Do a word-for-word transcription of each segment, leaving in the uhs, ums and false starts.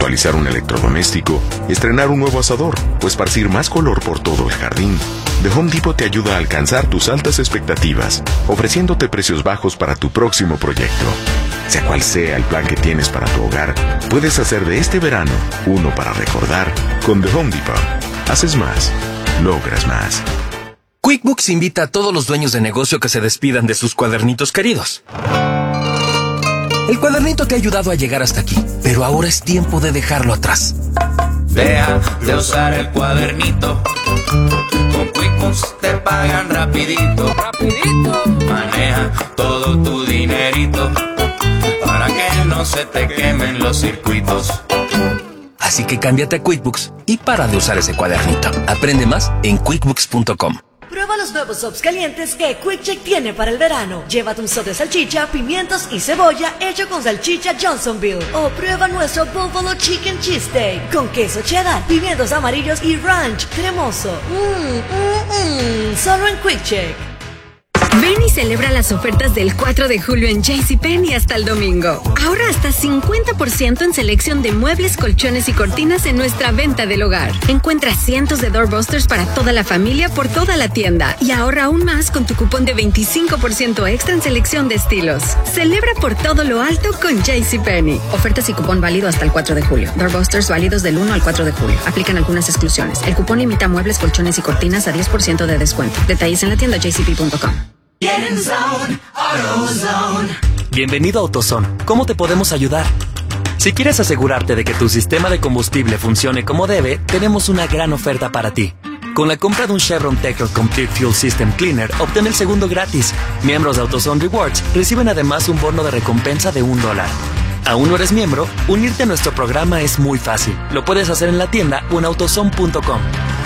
actualizar un electrodoméstico, estrenar un nuevo asador o esparcir más color por todo el jardín, The Home Depot te ayuda a alcanzar tus altas expectativas, ofreciéndote precios bajos para tu próximo proyecto. Sea cual sea el plan que tienes para tu hogar, puedes hacer de este verano uno para recordar. Con The Home Depot, haces más, logras más. QuickBooks invita a todos los dueños de negocio que se despidan de sus cuadernitos queridos. El cuadernito te ha ayudado a llegar hasta aquí, pero ahora es tiempo de dejarlo atrás. Deja de usar el cuadernito. Con QuickBooks te pagan rapidito. Rapidito. Maneja todo tu dinerito para que no se te quemen los circuitos. Así que cámbiate a QuickBooks y para de usar ese cuadernito. Aprende más en quickbooks punto com. Prueba los nuevos sops calientes que QuickCheck tiene para el verano. Llévate un sop de salchicha, pimientos y cebolla hecho con salchicha Johnsonville. O prueba nuestro Buffalo Chicken Cheesesteak con queso cheddar, pimientos amarillos y ranch cremoso. Mmm, mmm, mmm. Solo en QuickCheck. Ven y celebra las ofertas del cuatro de julio en JCPenney hasta el domingo. Ahorra hasta cincuenta por ciento en selección de muebles, colchones y cortinas en nuestra venta del hogar. Encuentra cientos de doorbusters para toda la familia por toda la tienda. Y ahorra aún más con tu cupón de veinticinco por ciento extra en selección de estilos. Celebra por todo lo alto con JCPenney. Ofertas y cupón válido hasta el cuatro de julio. Doorbusters válidos del uno al cuatro de julio. Aplican algunas exclusiones. El cupón limita muebles, colchones y cortinas a diez por ciento de descuento. Detalles en la tienda j c p punto com. Bienvenido a AutoZone. ¿Cómo te podemos ayudar? Si quieres asegurarte de que tu sistema de combustible funcione como debe, tenemos una gran oferta para ti. Con la compra de un Chevron Tecron Complete Fuel System Cleaner, obtén el segundo gratis. Miembros de AutoZone Rewards reciben además un bono de recompensa de un dólar. ¿Aún no eres miembro? Unirte a nuestro programa es muy fácil. Lo puedes hacer en la tienda o en autozone punto com.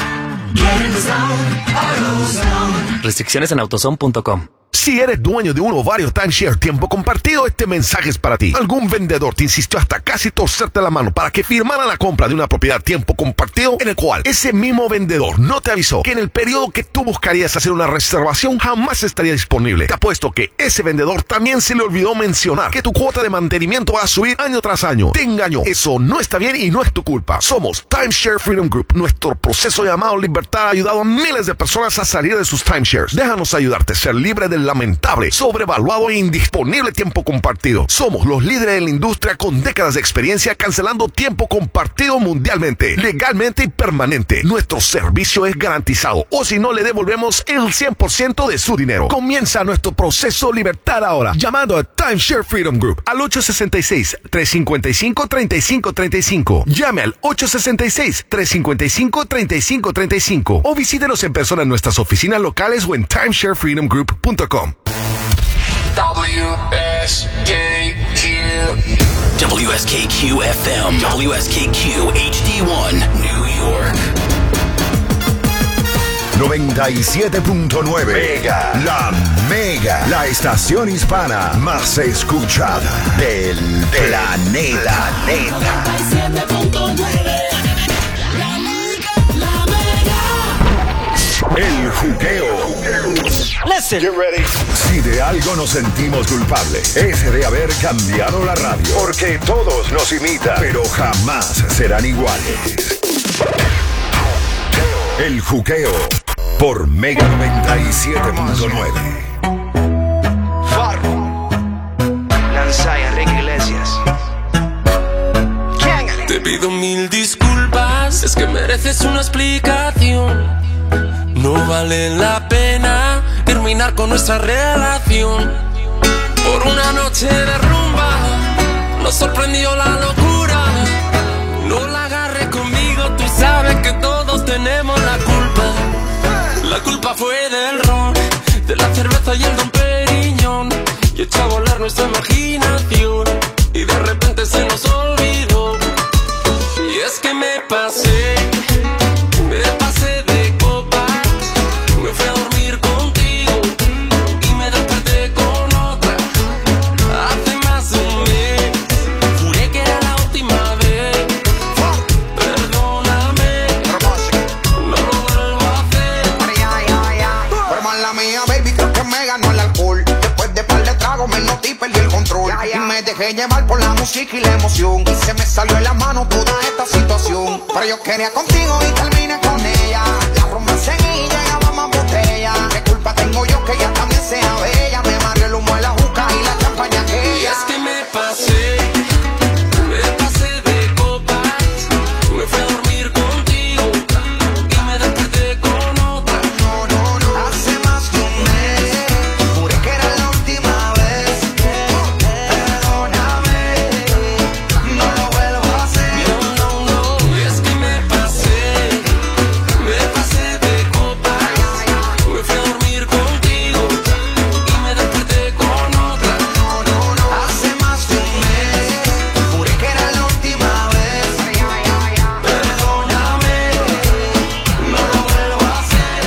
Restricciones en autozone punto com. Si eres dueño de uno o varios timeshare tiempo compartido, este mensaje es para ti. Algún vendedor te insistió hasta casi torcerte la mano para que firmara la compra de una propiedad tiempo compartido, en el cual ese mismo vendedor no te avisó que en el periodo que tú buscarías hacer una reservación jamás estaría disponible. Te apuesto que ese vendedor también se le olvidó mencionar que tu cuota de mantenimiento va a subir año tras año. Te engañó. Eso no está bien y no es tu culpa. Somos Timeshare Freedom Group. Nuestro proceso llamado Libertad ha ayudado a miles de personas a salir de sus timeshares. Déjanos ayudarte a ser libre del lamentable, sobrevaluado e indisponible tiempo compartido. Somos los líderes en la industria con décadas de experiencia cancelando tiempo compartido mundialmente, legalmente y permanente. Nuestro servicio es garantizado, o si no, le devolvemos el cien por ciento de su dinero. Comienza nuestro proceso Libertad ahora, llamando a Timeshare Freedom Group al ocho seis seis, tres cinco cinco, tres cinco tres cinco. Llame al ocho seis seis, tres cinco cinco, tres cinco tres cinco o visítenos en persona en nuestras oficinas locales o en timeshare freedom group punto com. W S K Q W S K Q F M W S K Q H D one New York noventa y siete punto nueve Mega, la Mega, la estación hispana más escuchada del planeta. noventa y siete punto nueve La Mega, la Mega. El juqueo. Listen. Get ready. Si de algo nos sentimos culpables, es de haber cambiado la radio. Porque todos nos imitan, pero jamás serán iguales. El juqueo por Mega noventa y siete punto nueve. Farro, Lanzai, Enrique Iglesias. Te pido mil disculpas, es que mereces una explicación. No vale la pena terminar con nuestra relación. Por una noche de rumba nos sorprendió la locura. No la agarres conmigo, tú sabes que todos tenemos la culpa. La culpa fue del ron, de la cerveza y el Don Periñón. Y echó a volar nuestra imaginación y de repente se nos olvidó. Y es que me pasé, me pasé de copas. Me fui a dormir contigo y me desperté con otra. Hace más de un mes juré que era la última vez. Perdóname, no lo vuelvo a hacer. Pero mala mía, baby, creo que me ganó el alcohol. Después de par de tragos me noté y perdí el control. Y me dejé dejé llevar por la música y la emoción. Y se me salió en la mano toda esta situación. Pero yo quería contigo y terminé con ella. La rumba seguía y llegaba más botella. ¿Qué culpa tengo yo que ella también sea bella? Me mareó el humo de la juca y la champaña aquella. Y es que me pasé, me pasé de copas. Me fui a dormir contigo y me desperté con otra. No, no, no. Hace más de un mes juré que era la última vez. Perdóname, no lo vuelvo a hacer. No, no, no. Y es que me pasé, me pasé de copas. Me fui a dormir contigo y me desperté con otra. No, no, no. Hace más de un mes juré que era la última vez. Perdóname, no lo vuelvo a hacer.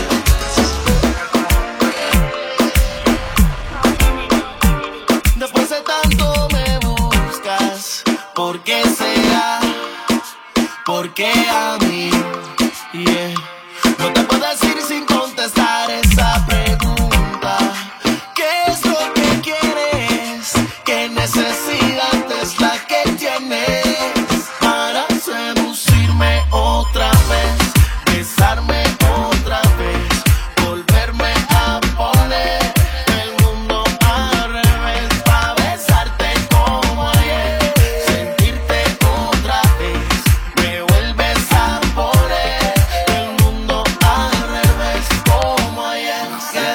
Después de tanto me buscas, ¿por qué será? ¿Por qué a mí? Yeah. No te puedo decir sin contestar esa pregunta. ¿Qué es lo que quieres? ¿Qué necesidad es la que tienes para seducirme otra vez? Besarme otra vez, volverme a poner el mundo al revés, pa' besarte como ayer, sentirte otra vez, me vuelves a poner el mundo al revés como ayer.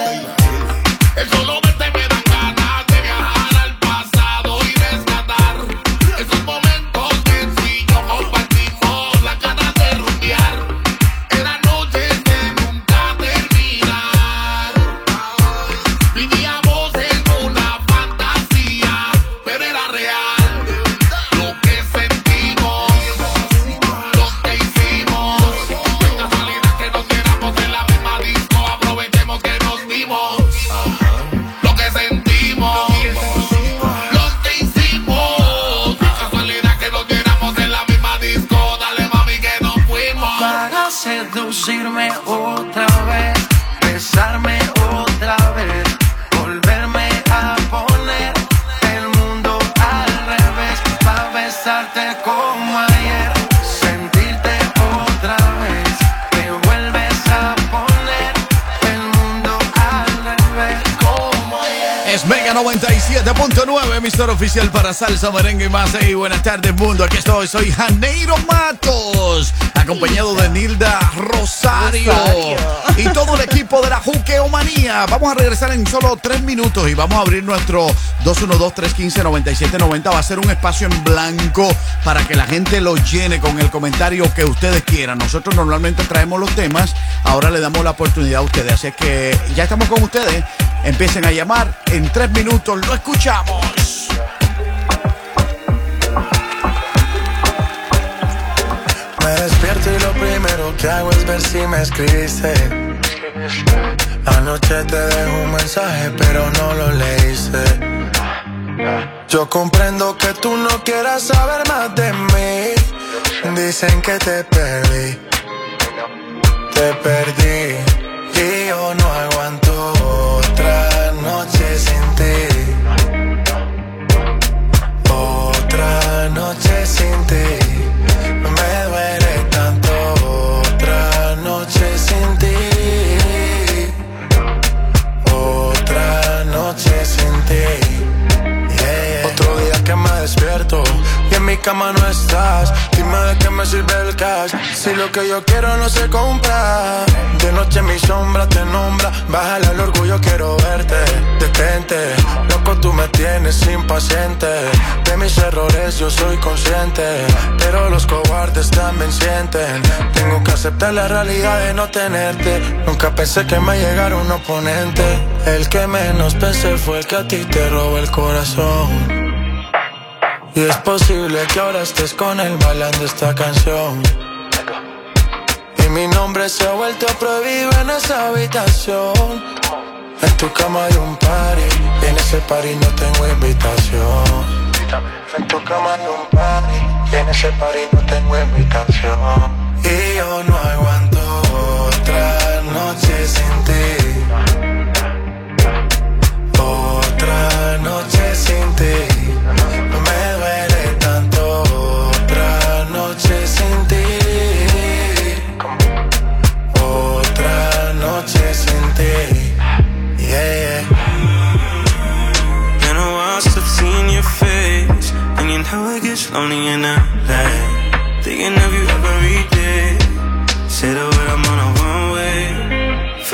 El solo verte me dan ganas de viajar al pasado y rescatar esos momentos sencillos, compartimos la ganas de rumbear. Eran noches de nunca terminar. Vivíamos en una fantasía, pero era real. Lo que sentimos, lo que hicimos. Qué casualidad que nos viéramos en la misma disco. Aprovechemos que nos vimos. Lo que sentimos, lo que hicimos. Qué casualidad que nos viéramos en la misma disco. Dale mami que nos fuimos. Para seducirme otra vez, besarme otra vez, volverme a poner el mundo al revés, para besarte como ayer, sentirte otra vez, me vuelves a poner el mundo al revés como ayer. Es Mega noventa y siete punto nueve, emisor oficial para salsa, merengue y más. Hey, buenas tardes mundo, aquí estoy, soy Janeiro Matos, acompañado de Nilda Rosario, Rosario. y todo el equipo de la Juqueomanía. Vamos a regresar en solo tres minutos y vamos a abrir nuestro dos uno dos, tres uno cinco, nueve siete nueve cero. Va a ser un espacio en blanco para que la gente lo llene con el comentario que ustedes quieran. Nosotros normalmente traemos los temas, ahora le damos la oportunidad a ustedes, así que ya estamos con ustedes. Empiecen a llamar, en tres minutos lo escuchamos. Me despierto y lo primero que hago es ver si me escribiste. Anoche te dejo un mensaje pero no lo leíste. Yo comprendo que tú no quieras saber más de mí. Dicen que te perdí, te perdí. Y yo no aguanto otra noche sin ti. Otra noche sin ti. Me duele tanto. Otra noche sin ti. Otra noche sin ti. Yeah. Otro día que me despierto y en mi cama no estás. Dime de qué me sirve el cash si lo que yo quiero no se compra. De noche mi sombra te nombra. Bájale al orgullo, quiero verte. Detente, loco tú me tienes impaciente. De mis errores yo soy consciente, pero los cobardes también sienten. Tengo que aceptar la realidad de no tenerte. Nunca pensé que me llegara un oponente. El que menos pensé fue el que a ti te robó el corazón. Y es posible que ahora estés con él bailando esta canción. Y mi nombre se ha vuelto prohibido en esa habitación. En tu cama hay un party y en ese party no tengo invitación. En tu cama hay un party y en ese party no tengo invitación. Y yo no aguanto otra noche sin ti. Otra noche sin ti. Me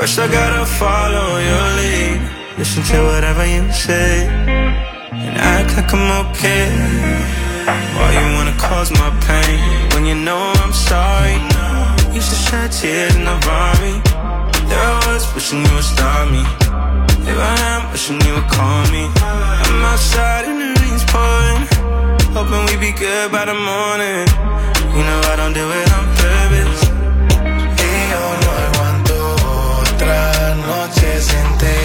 First I gotta follow your lead, listen to whatever you say, and act like I'm okay. Why you wanna cause my pain when you know I'm sorry? Used to shed tears in the Rari. There I was wishing you would stop me. Here I am wishing you would call me. I'm outside and the rain's pouring, hoping we be good by the morning. You know I don't do it on purpose. Y yo no aguanto otra noche sin ti.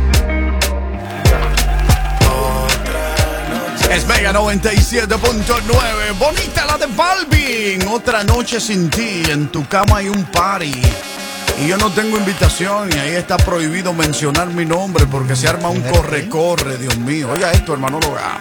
Es Mega noventa y siete punto nueve. Bonita la de Balvin. Otra noche sin ti. En tu cama hay un party. Y yo no tengo invitación. Y ahí está prohibido mencionar mi nombre porque se arma un corre-corre. Dios mío. Oiga esto, hermano Loga.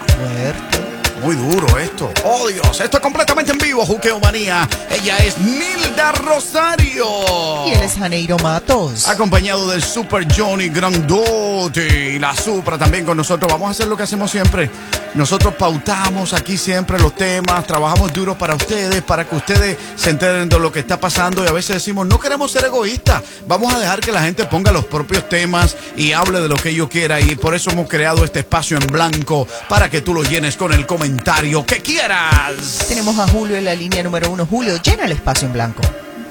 Muy duro esto. Oh Dios, esto es completamente en vivo, Juqueo Manía. Ella es Nilda Rosario. Y él es Janeiro Matos. Acompañado del Super Johnny Grandote y la Supra también con nosotros. Vamos a hacer lo que hacemos siempre. Nosotros pautamos aquí siempre los temas, trabajamos duro para ustedes, para que ustedes se enteren de lo que está pasando. Y a veces decimos, no queremos ser egoístas. Vamos a dejar que la gente ponga los propios temas y hable de lo que ellos quiera. Y por eso hemos creado este espacio en blanco para que tú lo llenes con el comentario que quieras. Tenemos a Julio en la línea número uno. Julio, llena el espacio en blanco.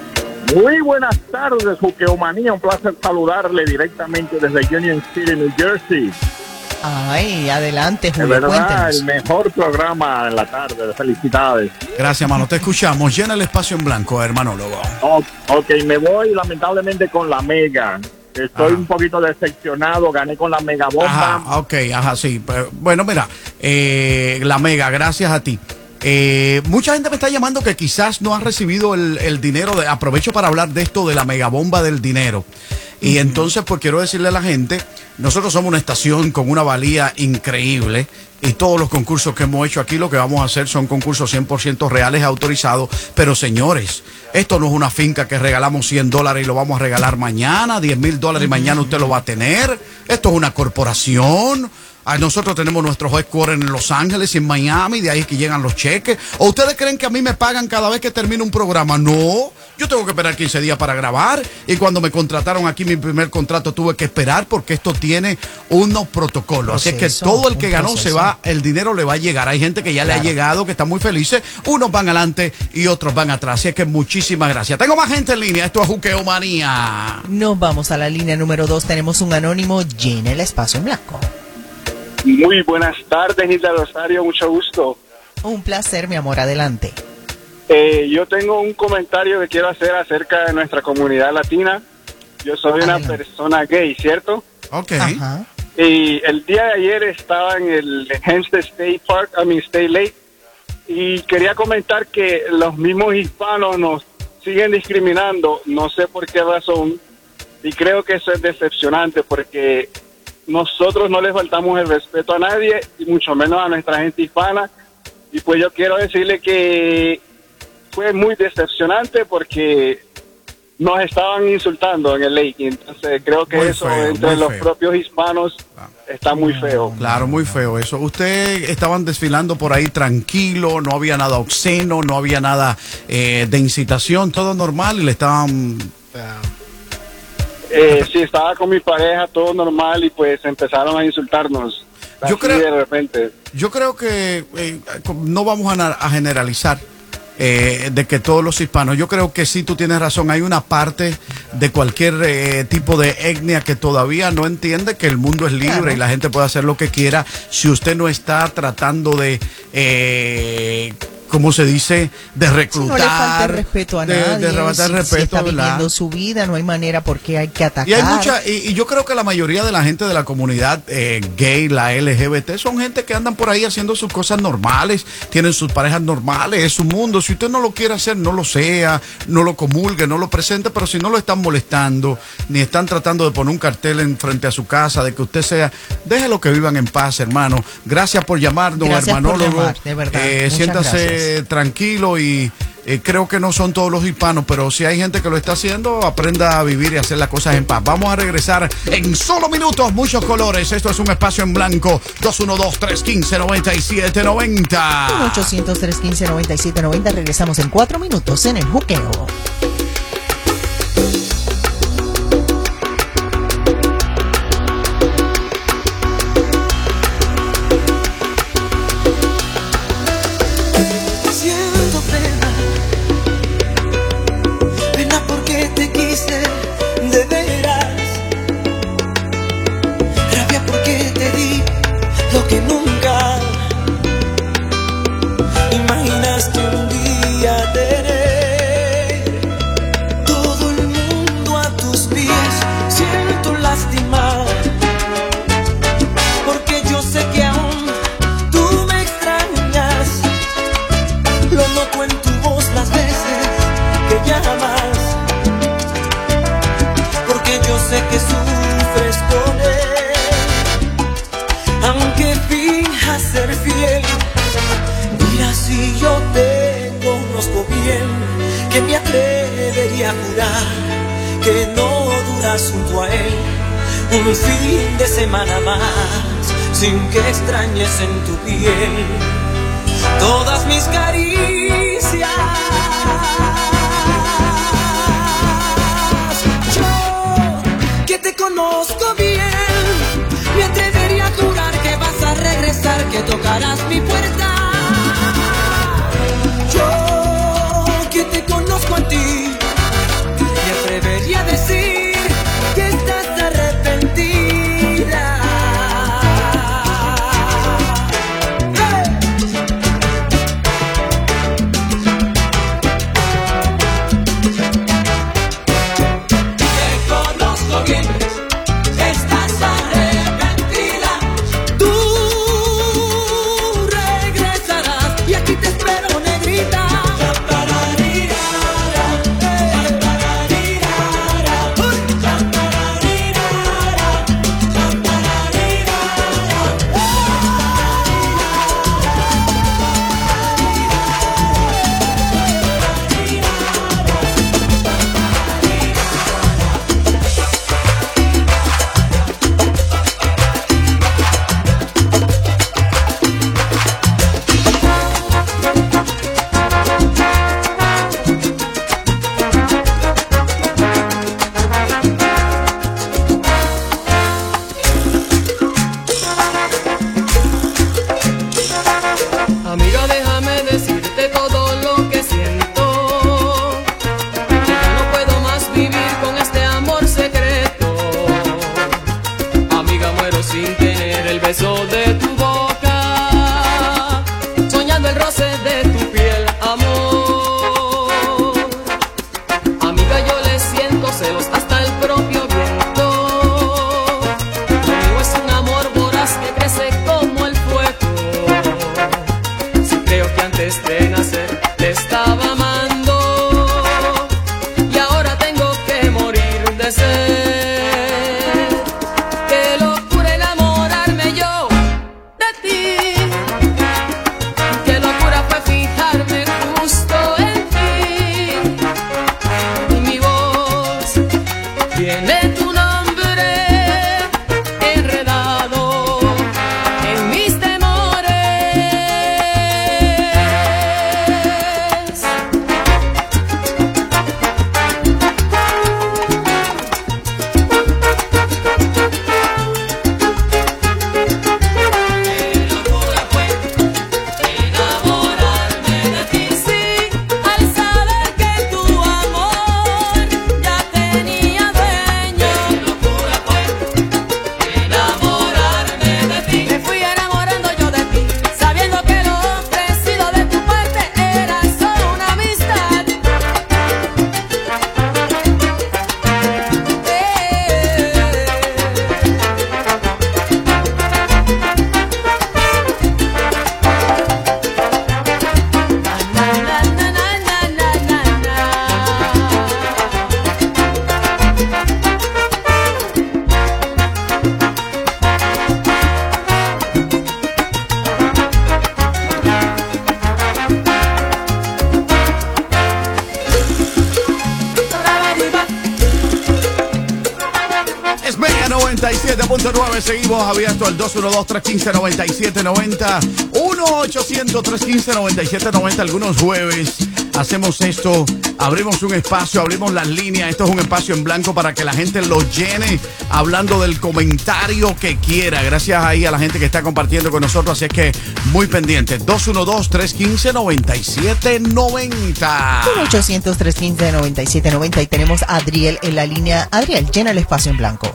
Muy buenas tardes, Juqueomanía. Un placer saludarle directamente desde Union City, New Jersey. Ay, adelante, Julio, de verdad, cuéntenos. el mejor programa en la tarde. Felicidades. Gracias, hermano. Te escuchamos. Llena el espacio en blanco, hermano Lobo. Oh, ok, me voy lamentablemente con la Mega. Estoy un poquito decepcionado. Gané con la Mega Bomba. Ajá, ok, ajá, sí. Bueno, mira, eh, la Mega, gracias a ti. Eh, mucha gente me está llamando que quizás no ha recibido el, el dinero. De, aprovecho para hablar de esto de la megabomba del dinero. Y uh-huh. entonces, pues quiero decirle a la gente, nosotros somos una estación con una valía increíble. Y todos los concursos que hemos hecho aquí, lo que vamos a hacer son concursos cien por ciento reales, autorizados. Pero señores, esto no es una finca que regalamos cien dólares y lo vamos a regalar mañana, diez mil dólares y mañana usted lo va a tener. Esto es una corporación. Nosotros tenemos nuestros headquarters en Los Ángeles y en Miami, de ahí es que llegan los cheques. ¿O ustedes creen que a mí me pagan cada vez que termino un programa? No, yo tengo que esperar quince días para grabar. Y cuando me contrataron aquí, mi primer contrato, tuve que esperar porque esto tiene unos protocolos. Así es que todo el que ganó se va, el dinero le va a llegar. Hay gente que ya claro. le ha llegado, que están muy felices. Unos van adelante y otros van atrás. Así es que muchísimas gracias. Tengo más gente en línea. Esto es Juqueo Manía. Nos vamos a la línea número dos. Tenemos un anónimo. Llena el espacio en blanco. Muy buenas tardes, Nilda Rosario, mucho gusto. Un placer, mi amor, adelante. Eh, yo tengo un comentario que quiero hacer acerca de nuestra comunidad latina. Yo soy una adelante. persona gay, ¿cierto? Ok. Ajá. Y el día de ayer estaba en el Hempstead State Park, I mean State Lake, y quería comentar que los mismos hispanos nos siguen discriminando, no sé por qué razón, y creo que eso es decepcionante porque nosotros no les faltamos el respeto a nadie y mucho menos a nuestra gente hispana. Y pues yo quiero decirle que fue muy decepcionante porque nos estaban insultando en el lake. Y entonces creo que muy eso feo, entre los feo. propios hispanos está muy feo. Claro, muy feo eso. Ustedes estaban desfilando por ahí tranquilo, no había nada obsceno, no había nada eh, de incitación, todo normal y le estaban... Eh, sí, estaba con mi pareja, todo normal, y pues empezaron a insultarnos. Yo creo, de repente. Yo creo que eh, no vamos a, a generalizar eh, de que todos los hispanos. Yo creo que sí, tú tienes razón. Hay una parte de cualquier eh, tipo de etnia que todavía no entiende que el mundo es libre claro. y la gente puede hacer lo que quiera. Si usted no está tratando de... Eh, ¿cómo se dice? De reclutar. Si no le falta el respeto a de, nadie. De arrebatar si, respeto, si está ¿verdad? viviendo su vida, no hay manera por qué hay que atacar. Y hay mucha, y, y yo creo que la mayoría de la gente de la comunidad eh, gay, la L G B T, son gente que andan por ahí haciendo sus cosas normales, tienen sus parejas normales, es su mundo. Si usted no lo quiere hacer, no lo sea, no lo comulgue, no lo presente, pero si no lo están molestando, ni están tratando de poner un cartel en frente a su casa, de que usted sea, déjelo que vivan en paz, hermano. Gracias por llamarnos, gracias hermanólogo. Por llamar, de verdad. Eh, siéntase gracias. tranquilo y eh, creo que no son todos los hispanos, pero si hay gente que lo está haciendo, aprenda a vivir y hacer las cosas en paz. Vamos a regresar en solo minutos, muchos colores. Esto es un espacio en blanco. Dos uno dos, tres uno cinco, nueve siete nueve cero. uno ochocientos, tres uno cinco, nueve siete nueve cero. Regresamos en cuatro minutos en el Juqueo. triste, de veras. Rabia porque te di lo que nunca imaginaste un día tener. Todo el mundo a tus pies, siento lástima, porque yo sé que aún tú me extrañas. Lo noto en tu voz las veces que llamas, porque yo sé que sufres con él, aunque finjas ser fiel. Mira, si yo te conozco bien, que me atrevería a jurar que no duras junto a él un fin de semana más, sin que extrañes en tu piel todas mis caricias. Yo, que te conozco bien, me atrevería a jurar que vas a regresar, que tocarás mi puerta. Yo, que te conozco a ti, me atrevería a decir que estás arrepentida. Te conozco bien, estás arrepentida. Tú regresarás y aquí te espero, negrita. Amiga, déjame decirte todo lo que siento, que ya no puedo más vivir con este amor secreto. Amiga, muero sin tener el beso de tu boca, soñando el roce de tu piel, amor. Amiga, yo le siento celos hasta el propio viento. Lo mío es un amor voraz que crece como el fuego. Creo que antes de nacer te estaba amando y ahora tengo que morir de sed. Qué locura enamorarme yo de ti, qué locura fue fijarme justo en ti. Y mi voz tiene tu nombre enredado en mis temores. Al saber que tu amor ya tenía dueño, qué locura fue enamorarme de ti. Me fui enamorando yo de ti, sabiendo que lo ofrecido de tu parte era solo una amistad. Es Mega noventa y siete punto nueve. Seguimos abierto al dos uno dos, tres uno cinco, nueve siete nueve cero. uno ochocientos, tres uno cinco, nueve siete nueve cero. Algunos jueves hacemos esto, abrimos un espacio, abrimos las líneas. Esto es un espacio en blanco para que la gente lo llene hablando del comentario que quiera. Gracias ahí a la gente que está compartiendo con nosotros, así es que muy pendiente. dos uno dos, tres uno cinco, nueve siete nueve cero. uno ochocientos, tres uno cinco, nueve siete nueve cero y tenemos a Adriel en la línea. Adriel, llena el espacio en blanco.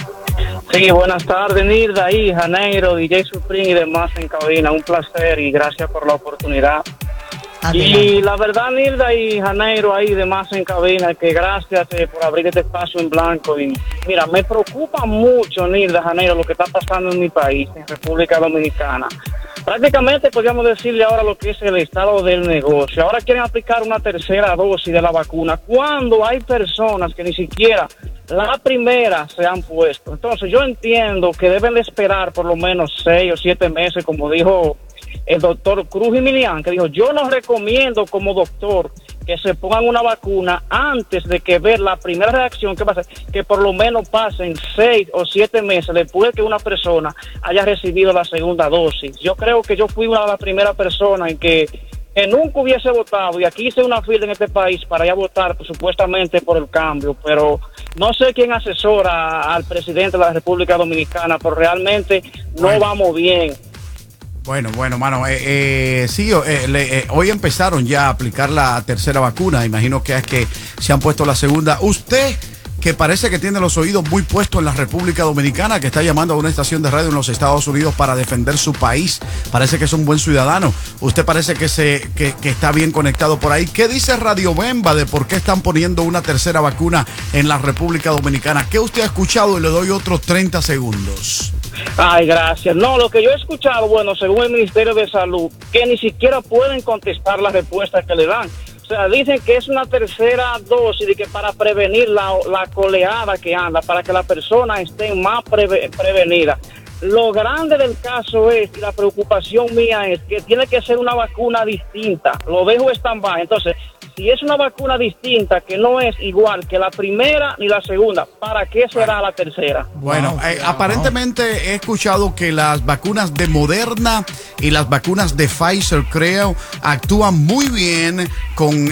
Sí, buenas tardes, Nilda y Janeiro, D J Supreme y demás en cabina. Un placer y gracias por la oportunidad. Adelante. Y la verdad, Nilda y Janeiro ahí demás en cabina, que gracias eh, por abrir este espacio en blanco. Y mira, me preocupa mucho, Nilda, Janeiro, lo que está pasando en mi país, en República Dominicana. Prácticamente podríamos decirle ahora lo que es el estado del negocio. Ahora quieren aplicar una tercera dosis de la vacuna cuando hay personas que ni siquiera la primera se han puesto. Entonces yo entiendo que deben de esperar por lo menos seis o siete meses, como dijo el doctor Cruz y Milian, que dijo, yo no recomiendo como doctor que se pongan una vacuna antes de que ver la primera reacción que pasa, que por lo menos pasen seis o siete meses después de que una persona haya recibido la segunda dosis. Yo creo que yo fui una de las primeras personas en que, que nunca hubiese votado, y aquí hice una fila en este país para ir a votar pues, supuestamente por el cambio, pero no sé quién asesora al presidente de la República Dominicana, pero realmente no bueno. vamos bien. Bueno, bueno, mano, eh, eh, sí, eh, le, eh, hoy empezaron ya a aplicar la tercera vacuna, imagino que es que se han puesto la segunda. Usted, que parece que tiene los oídos muy puestos en la República Dominicana, que está llamando a una estación de radio en los Estados Unidos para defender su país, parece que es un buen ciudadano, usted parece que, se, que, que está bien conectado por ahí. ¿Qué dice Radio Bemba de por qué están poniendo una tercera vacuna en la República Dominicana? ¿Qué usted ha escuchado? Y le doy otros treinta segundos. Ay, gracias. No, lo que yo he escuchado, bueno, según el Ministerio de Salud, que ni siquiera pueden contestar las respuestas que le dan. O sea, dicen que es una tercera dosis de que para prevenir la, la coleada que anda, para que la persona esté más preve, prevenida. Lo grande del caso es, y la preocupación mía es, que tiene que ser una vacuna distinta. Lo dejo stand-by. Entonces, si es una vacuna distinta que no es igual que la primera ni la segunda, ¿para qué será la tercera? Bueno, eh, aparentemente he escuchado que las vacunas de Moderna y las vacunas de Pfizer, creo, actúan muy bien con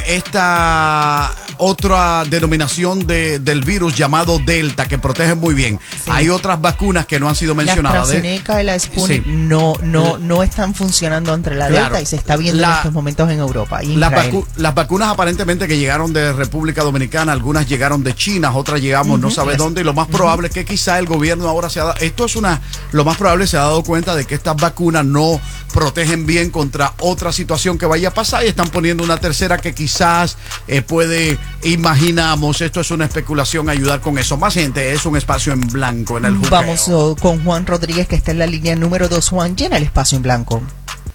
esta otra denominación de, del virus llamado Delta, que protege muy bien. Sí. Hay otras vacunas que no han sido mencionadas. La AstraZeneca y la Sputnik sí. no, no, no están funcionando entre la claro. Delta y se está viendo la, en estos momentos en Europa. Y la vacu las vacunas aparentemente que llegaron de República Dominicana, algunas llegaron de China, otras llegamos uh-huh. no sabe dónde, y lo más probable es uh-huh. que quizá el gobierno ahora se ha dado, esto es una, lo más probable se ha dado cuenta de que estas vacunas no protegen bien contra otra situación que vaya a pasar y están poniendo una tercera que quizás eh, puede, imaginamos, esto es una especulación, ayudar con eso. Más gente, es un espacio en blanco en el juqueo. Vamos oh, con Juan Rodríguez, que está en la línea número dos. Juan, llena el espacio en blanco.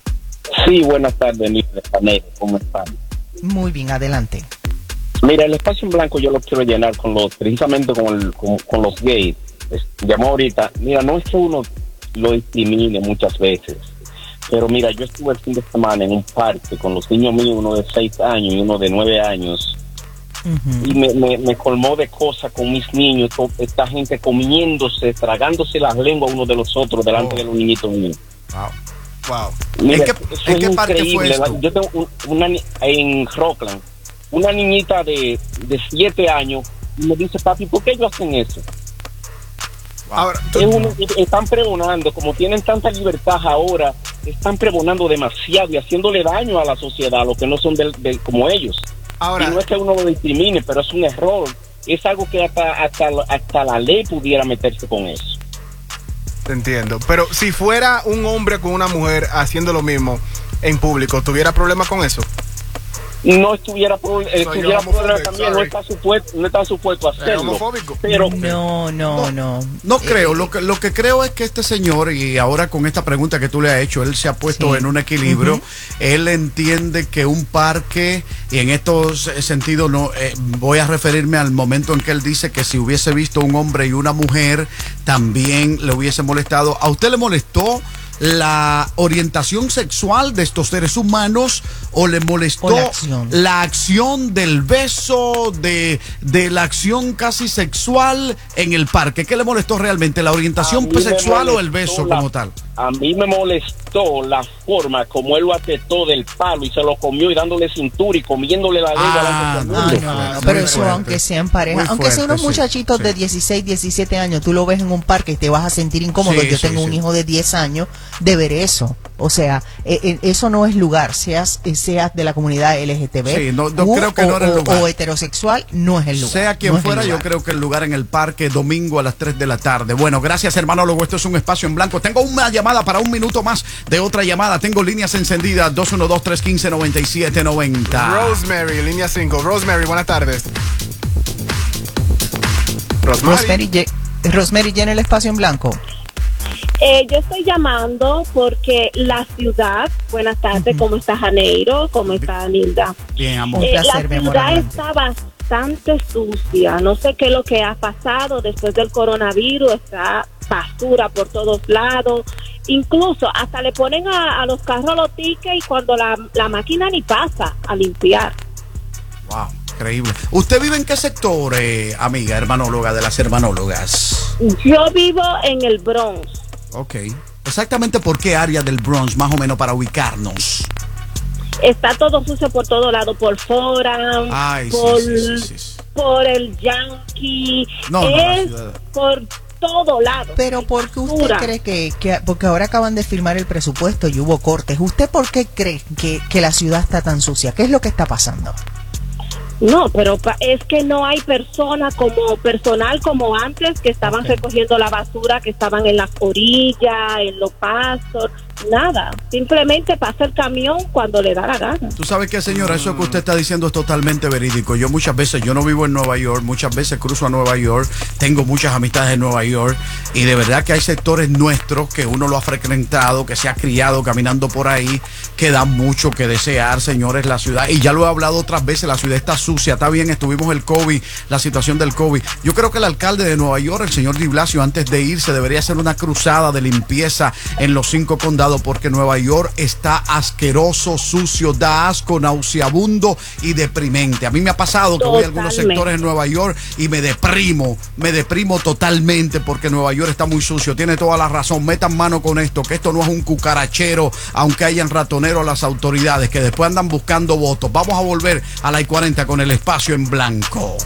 Sí, buenas tardes, Nilda, ¿cómo están? Muy bien, adelante. Mira, el espacio en blanco yo lo quiero llenar con los, precisamente con, el, con, con los gays. Llamó ahorita, mira, no es que uno lo discrimine muchas veces, pero mira, yo estuve el fin de semana en un parque con los niños míos, uno de seis años y uno de nueve años, uh-huh. y me, me, me colmó de cosas con mis niños, esta gente comiéndose, tragándose las lenguas unos de los otros delante oh. de los niñitos míos. Wow. Wow. Mira, ¿En qué, ¿en qué parque fue esto? Yo tengo un, una en Rockland, una niñita de, de siete años, y me dice, papi, ¿por qué ellos hacen eso? Ahora, tú... es un, están pregonando, como tienen tanta libertad ahora, están pregonando demasiado y haciéndole daño a la sociedad, a los que no son de, de, como ellos. Ahora, y no es que uno lo discrimine, pero es un error. Es algo que hasta, hasta, hasta la ley pudiera meterse con eso. Te entiendo, pero si fuera un hombre con una mujer haciendo lo mismo en público, ¿tuviera problemas con eso? No estuviera pro, eh, estuviera problema también, no está supuesto, no está supuesto a hacerlo. Pero no, no, no. No, no creo, lo que lo que creo es que este señor, y ahora con esta pregunta que tú le has hecho, él se ha puesto sí. en un equilibrio. Uh-huh. Él entiende que un parque, y en estos sentidos no eh, voy a referirme al momento en que él dice que si hubiese visto un hombre y una mujer también le hubiese molestado. ¿A usted le molestó la orientación sexual de estos seres humanos o le molestó la acción. la acción del beso, de, de la acción casi sexual en el parque? ¿Qué le molestó realmente? ¿La orientación sexual o el beso la, como tal? a mí me molestó la forma como él lo atetó del palo y se lo comió y dándole cintura y comiéndole la lengua. Ah, no, no, no, pero eso fuerte. Aunque sean pareja, aunque fuerte, sean unos sí, muchachitos sí. de dieciséis, diecisiete años, tú lo ves en un parque y te vas a sentir incómodo. Sí, Yo sí, tengo sí. un hijo de diez años de ver eso. O sea, eh, eh, eso no es lugar, seas eh, seas de la comunidad L G T B sí, no, no u, creo que o, no era el lugar. O heterosexual, no es el lugar. Sea quien no fuera, yo creo que el lugar en el parque, domingo a las tres de la tarde. Bueno, gracias, hermanólogo. Esto es un espacio en blanco. Tengo una llamada para un minuto más de otra llamada. Tengo líneas encendidas, dos uno dos, tres uno cinco, nueve siete nueve cero. Rosemary, línea cinco. Rosemary, buenas tardes. Rosemary, Rosemary, Rosemary llena el espacio en blanco. Eh, yo estoy llamando porque la ciudad, buenas tardes, uh-huh. ¿cómo está Janeiro? ¿Cómo está Nilda? Bien, amor. Eh, placer, la ciudad está bastante sucia, no sé qué es lo que ha pasado después del coronavirus, está basura por todos lados, incluso hasta le ponen a, a los carros los tickets y cuando la, la máquina ni pasa a limpiar. Wow, increíble. ¿Usted vive en qué sector, eh, amiga, hermanóloga de las hermanólogas? Yo vivo en el Bronx. Ok. Exactamente por qué área del Bronx, más o menos para ubicarnos. Está todo sucio por todo lado, por Forum, Ay, por, sí, sí, sí, sí. por el Yankee, no, es no, por todo lado. Pero ¿por qué usted cree que, que, porque ahora acaban de firmar el presupuesto y hubo cortes, ¿usted por qué cree que, que la ciudad está tan sucia? ¿Qué es lo que está pasando? No, pero es que no hay personas como personal como antes que estaban okay. recogiendo la basura, que estaban en las orillas, en los pasos, nada. Simplemente pasa el camión cuando le da la gana. Tú sabes qué, señora, eso que usted está diciendo es totalmente verídico. Yo muchas veces, yo no vivo en Nueva York, muchas veces cruzo a Nueva York, tengo muchas amistades en Nueva York y de verdad que hay sectores nuestros que uno lo ha frecuentado, que se ha criado caminando por ahí, que dan mucho que desear, señores, la ciudad. Y ya lo he hablado otras veces, la ciudad está sucia, está bien, estuvimos el COVID, la situación del COVID. Yo creo que el alcalde de Nueva York, el señor Di Blasio, antes de irse debería hacer una cruzada de limpieza en los cinco condados, porque Nueva York está asqueroso, sucio, da asco, nauseabundo y deprimente. A mí me ha pasado que voy a algunos sectores en Nueva York y me deprimo, me deprimo totalmente porque Nueva York está muy sucio. Tiene toda la razón, metan mano con esto, que esto no es un cucarachero, aunque hayan ratoneros las autoridades que después andan buscando votos. Vamos a volver a la I cuarenta con el espacio en blanco.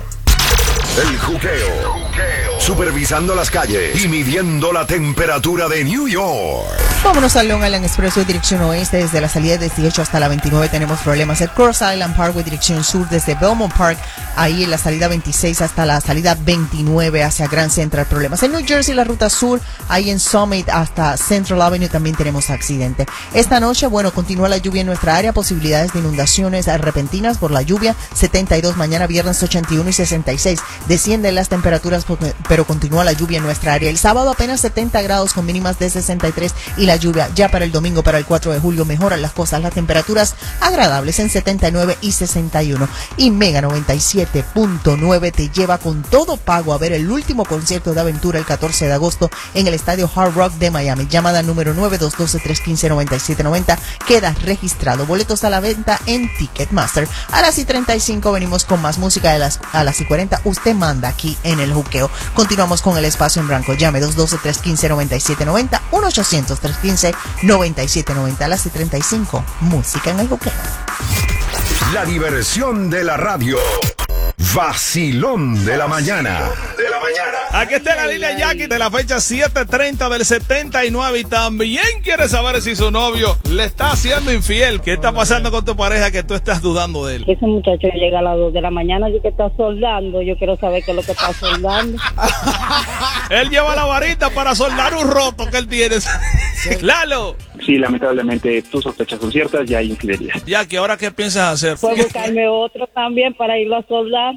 El juqueo, supervisando las calles y midiendo la temperatura de New York. Vámonos al Long Island Expressway dirección oeste. Desde la salida dieciocho hasta la veintinueve tenemos problemas. El Cross Island Parkway dirección sur desde Belmont Park, ahí en la salida veintiséis hasta la salida veintinueve hacia Grand Central problemas. En New Jersey la ruta sur, ahí en Summit hasta Central Avenue también tenemos accidente. Esta noche, bueno, continúa la lluvia en nuestra área, posibilidades de inundaciones repentinas por la lluvia, setenta y dos mañana viernes ochenta y uno y sesenta y seis. Descienden las temperaturas, pero continúa la lluvia en nuestra área. El sábado apenas setenta grados con mínimas de sesenta y tres y la lluvia ya para el domingo, para el cuatro de julio, mejoran las cosas, las temperaturas agradables en setenta y nueve y sesenta y uno. Y Mega noventa y siete punto nueve te lleva con todo pago a ver el último concierto de Aventura el catorce de agosto en el estadio Hard Rock de Miami. Llamada número nueve dos uno dos, tres uno cinco, nueve siete nueve cero. Queda registrado. Boletos a la venta en Ticketmaster. A las y treinta y cinco venimos con más música. De las, a las y cuarenta usted manda aquí en el juqueo. Continuamos con el espacio en blanco. Llame dos uno dos, tres uno cinco, nueve siete nueve cero, uno ochocientos, tres uno cinco, nueve siete nueve cero. A las y treinta y cinco, música en el juqueo. La diversión de la radio. Vacilón de la mañana. De la mañana. Aquí está la línea Jackie de la fecha siete treinta del setenta y nueve y también quiere saber si su novio le está haciendo infiel. ¿Qué está pasando con tu pareja que tú estás dudando de él? Ese muchacho llega a las dos de la mañana y que está soldando. Yo quiero saber qué es lo que está soldando. Él lleva la varita para soldar un roto que él tiene. Lalo. Sí, lamentablemente tus sospechas son ciertas, ya hay infidelidad. Jackie, ¿ahora qué piensas hacer? Pues buscarme otro también para irlo a soldar.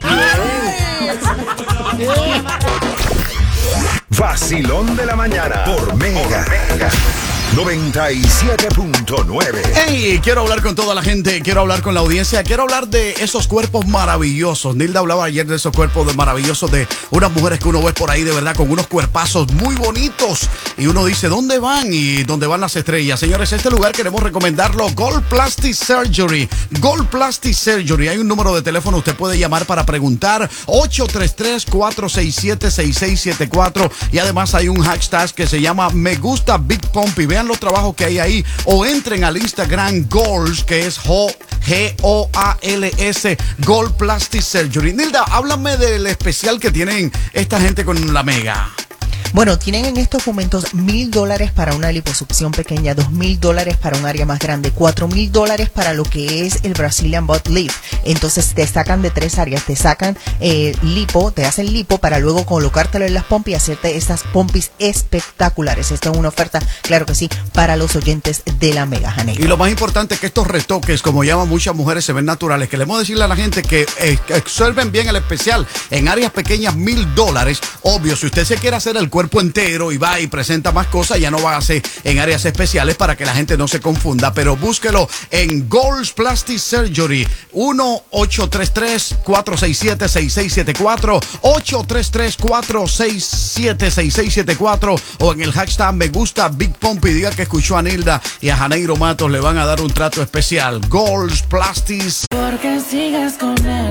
Vacilón de la mañana por Mega. noventa y siete punto nueve. Hey, quiero hablar con toda la gente, quiero hablar con la audiencia, quiero hablar de esos cuerpos maravillosos. Nilda hablaba ayer de esos cuerpos de maravillosos, de unas mujeres que uno ve por ahí de verdad con unos cuerpazos muy bonitos y uno dice, ¿dónde van? Y ¿dónde van las estrellas? Señores, este lugar queremos recomendarlo, Gold Plastic Surgery. Gold Plastic Surgery, hay un número de teléfono, usted puede llamar para preguntar, ocho tres tres, cuatro seis siete, seis seis siete cuatro, y además hay un hashtag que se llama Me Gusta Big Pump y vean vean los trabajos que hay ahí o entren al Instagram Goals, que es G O A L S, Gold Plastic Surgery. Nilda, háblame del especial que tienen esta gente con la Mega. Bueno, tienen en estos momentos mil dólares para una liposucción pequeña, dos mil dólares para un área más grande, cuatro mil dólares para lo que es el Brazilian Butt Lift. Entonces te sacan de tres áreas, te sacan eh, lipo, te hacen lipo para luego colocártelo en las pompis y hacerte estas pompis espectaculares. Esta es una oferta, claro que sí, para los oyentes de la Mega, Janeiro. Y lo más importante es que estos retoques, como llaman muchas mujeres, se ven naturales. Queremos decirle a la gente que eh, observen bien el especial. En áreas pequeñas, mil dólares. Obvio, si usted se quiere hacer el cuerpo entero y va y presenta más cosas, ya no va a hacer en áreas especiales para que la gente no se confunda, pero búsquelo en Goals Plastic Surgery. Uno ocho tres tres, cuatro seis siete, seis seis siete cuatro, ocho tres tres, cuatro seis siete, seis seis siete cuatro, o en el hashtag me gusta Big Pump y diga que escuchó a Nilda y a Janeiro Matos. Le van a dar un trato especial. Goals Plastic. Porque sigues con él.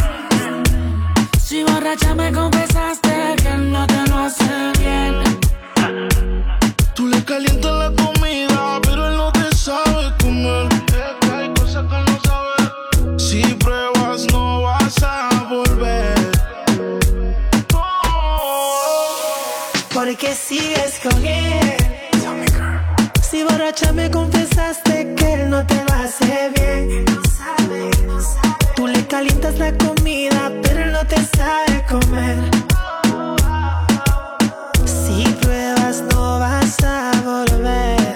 Si borracha me confesaste que no te lo hace bien. Tú le calientas la comida, pero él no te sabe comer. Es que hay cosas que no sabe. Si pruebas no vas a volver. Oh. Porque sigues con él. Si borracha me confesaste que él no te lo hace bien. No sabe, no sabe. Tú le calientas la comida, pero él no te sabe comer. Si pruebas no vas a volver.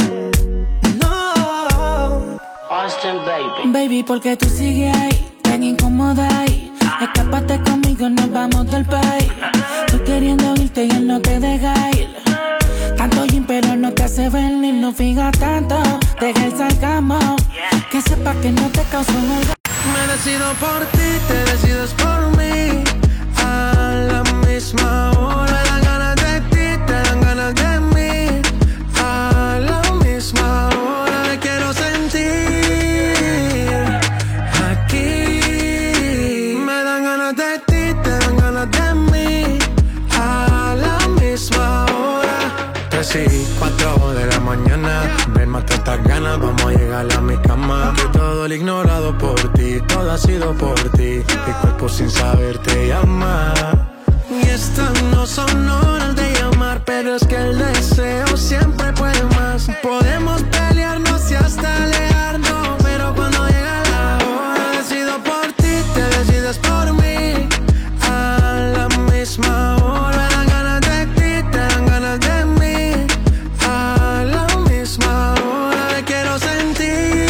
No. Austin, baby. Baby, porque tú sigues ahí, tan incómoda ahí. Escápate conmigo, nos vamos del país. Tú queriendo irte y él no te deja ir. Tanto gym pero no te hace venir. No fijas tanto, deja el sarcasmo. Que sepa que no te causó un orgasmo. Me decido por ti, te decides por mí. A la misma hora. Me dan ganas de ti, te dan ganas de mí. A la misma hora me quiero sentir aquí. Me dan ganas de ti, te dan ganas de mí. A la misma hora. Tres y cuatro de la mañana. Ven, mata estas ganas, vamos a llegar a mi cama. Que todo el ignorado por ti, todo ha sido por ti. Mi cuerpo sin saber te llama. Y estas no son horas de llamar, pero es que el deseo siempre puede más. Podemos pelearnos y hasta alejarnos, pero cuando llega la hora decido por ti, te decides por mí. A la misma hora me dan ganas de ti, te dan ganas de mí. A la misma hora me quiero sentir.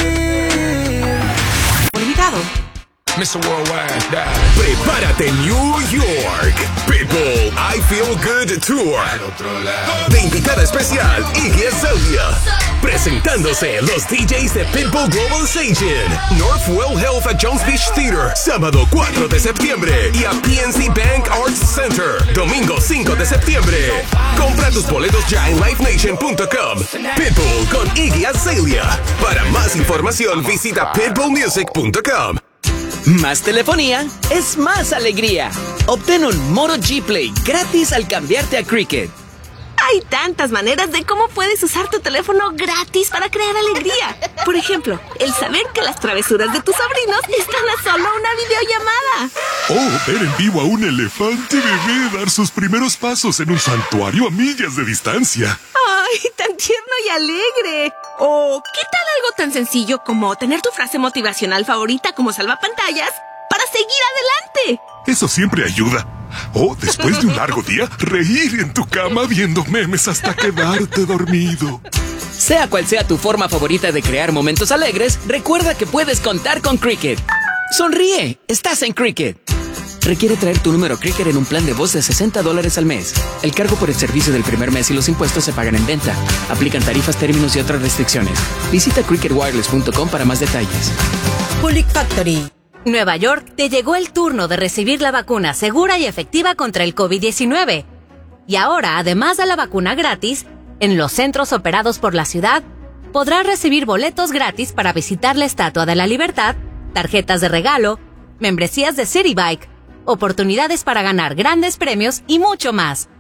Olvidado. mister Worldwide. Prepárate New York. Pitbull I Feel Good Tour. De invitada especial, Iggy Azalea. Presentándose los D Js de Pitbull Global Station. Northwell Health at Jones Beach Theater. Sábado cuatro de septiembre. Y a P N C Bank Arts Center. Domingo cinco de septiembre. Compra tus boletos ya en live nation punto com. Pitbull con Iggy Azalea. Para más información visita pitbull music punto com. Más telefonía es más alegría. Obtén un Moto G Play gratis al cambiarte a Cricket. Hay tantas maneras de cómo puedes usar tu teléfono gratis para crear alegría. Por ejemplo, el saber que las travesuras de tus sobrinos están a solo una videollamada. O ver en vivo a un elefante bebé dar sus primeros pasos en un santuario a millas de distancia. ¡Ay, tan tierno y alegre! O, ¿qué tal algo tan sencillo como tener tu frase motivacional favorita como salvapantallas para seguir adelante? Eso siempre ayuda. O, después de un largo día, reír en tu cama viendo memes hasta quedarte dormido. Sea cual sea tu forma favorita de crear momentos alegres, recuerda que puedes contar con Cricket. Sonríe, estás en Cricket. Requiere traer tu número Cricket en un plan de voz de sesenta dólares al mes. El cargo por el servicio del primer mes y los impuestos se pagan en venta. Aplican tarifas, términos y otras restricciones. Visita cricket wireless punto com para más detalles. Public Factory. Nueva York, te llegó el turno de recibir la vacuna segura y efectiva contra el COVID diecinueve. Y ahora, además de la vacuna gratis, en los centros operados por la ciudad, podrás recibir boletos gratis para visitar la Estatua de la Libertad, tarjetas de regalo, membresías de City Bike, oportunidades para ganar grandes premios y mucho más.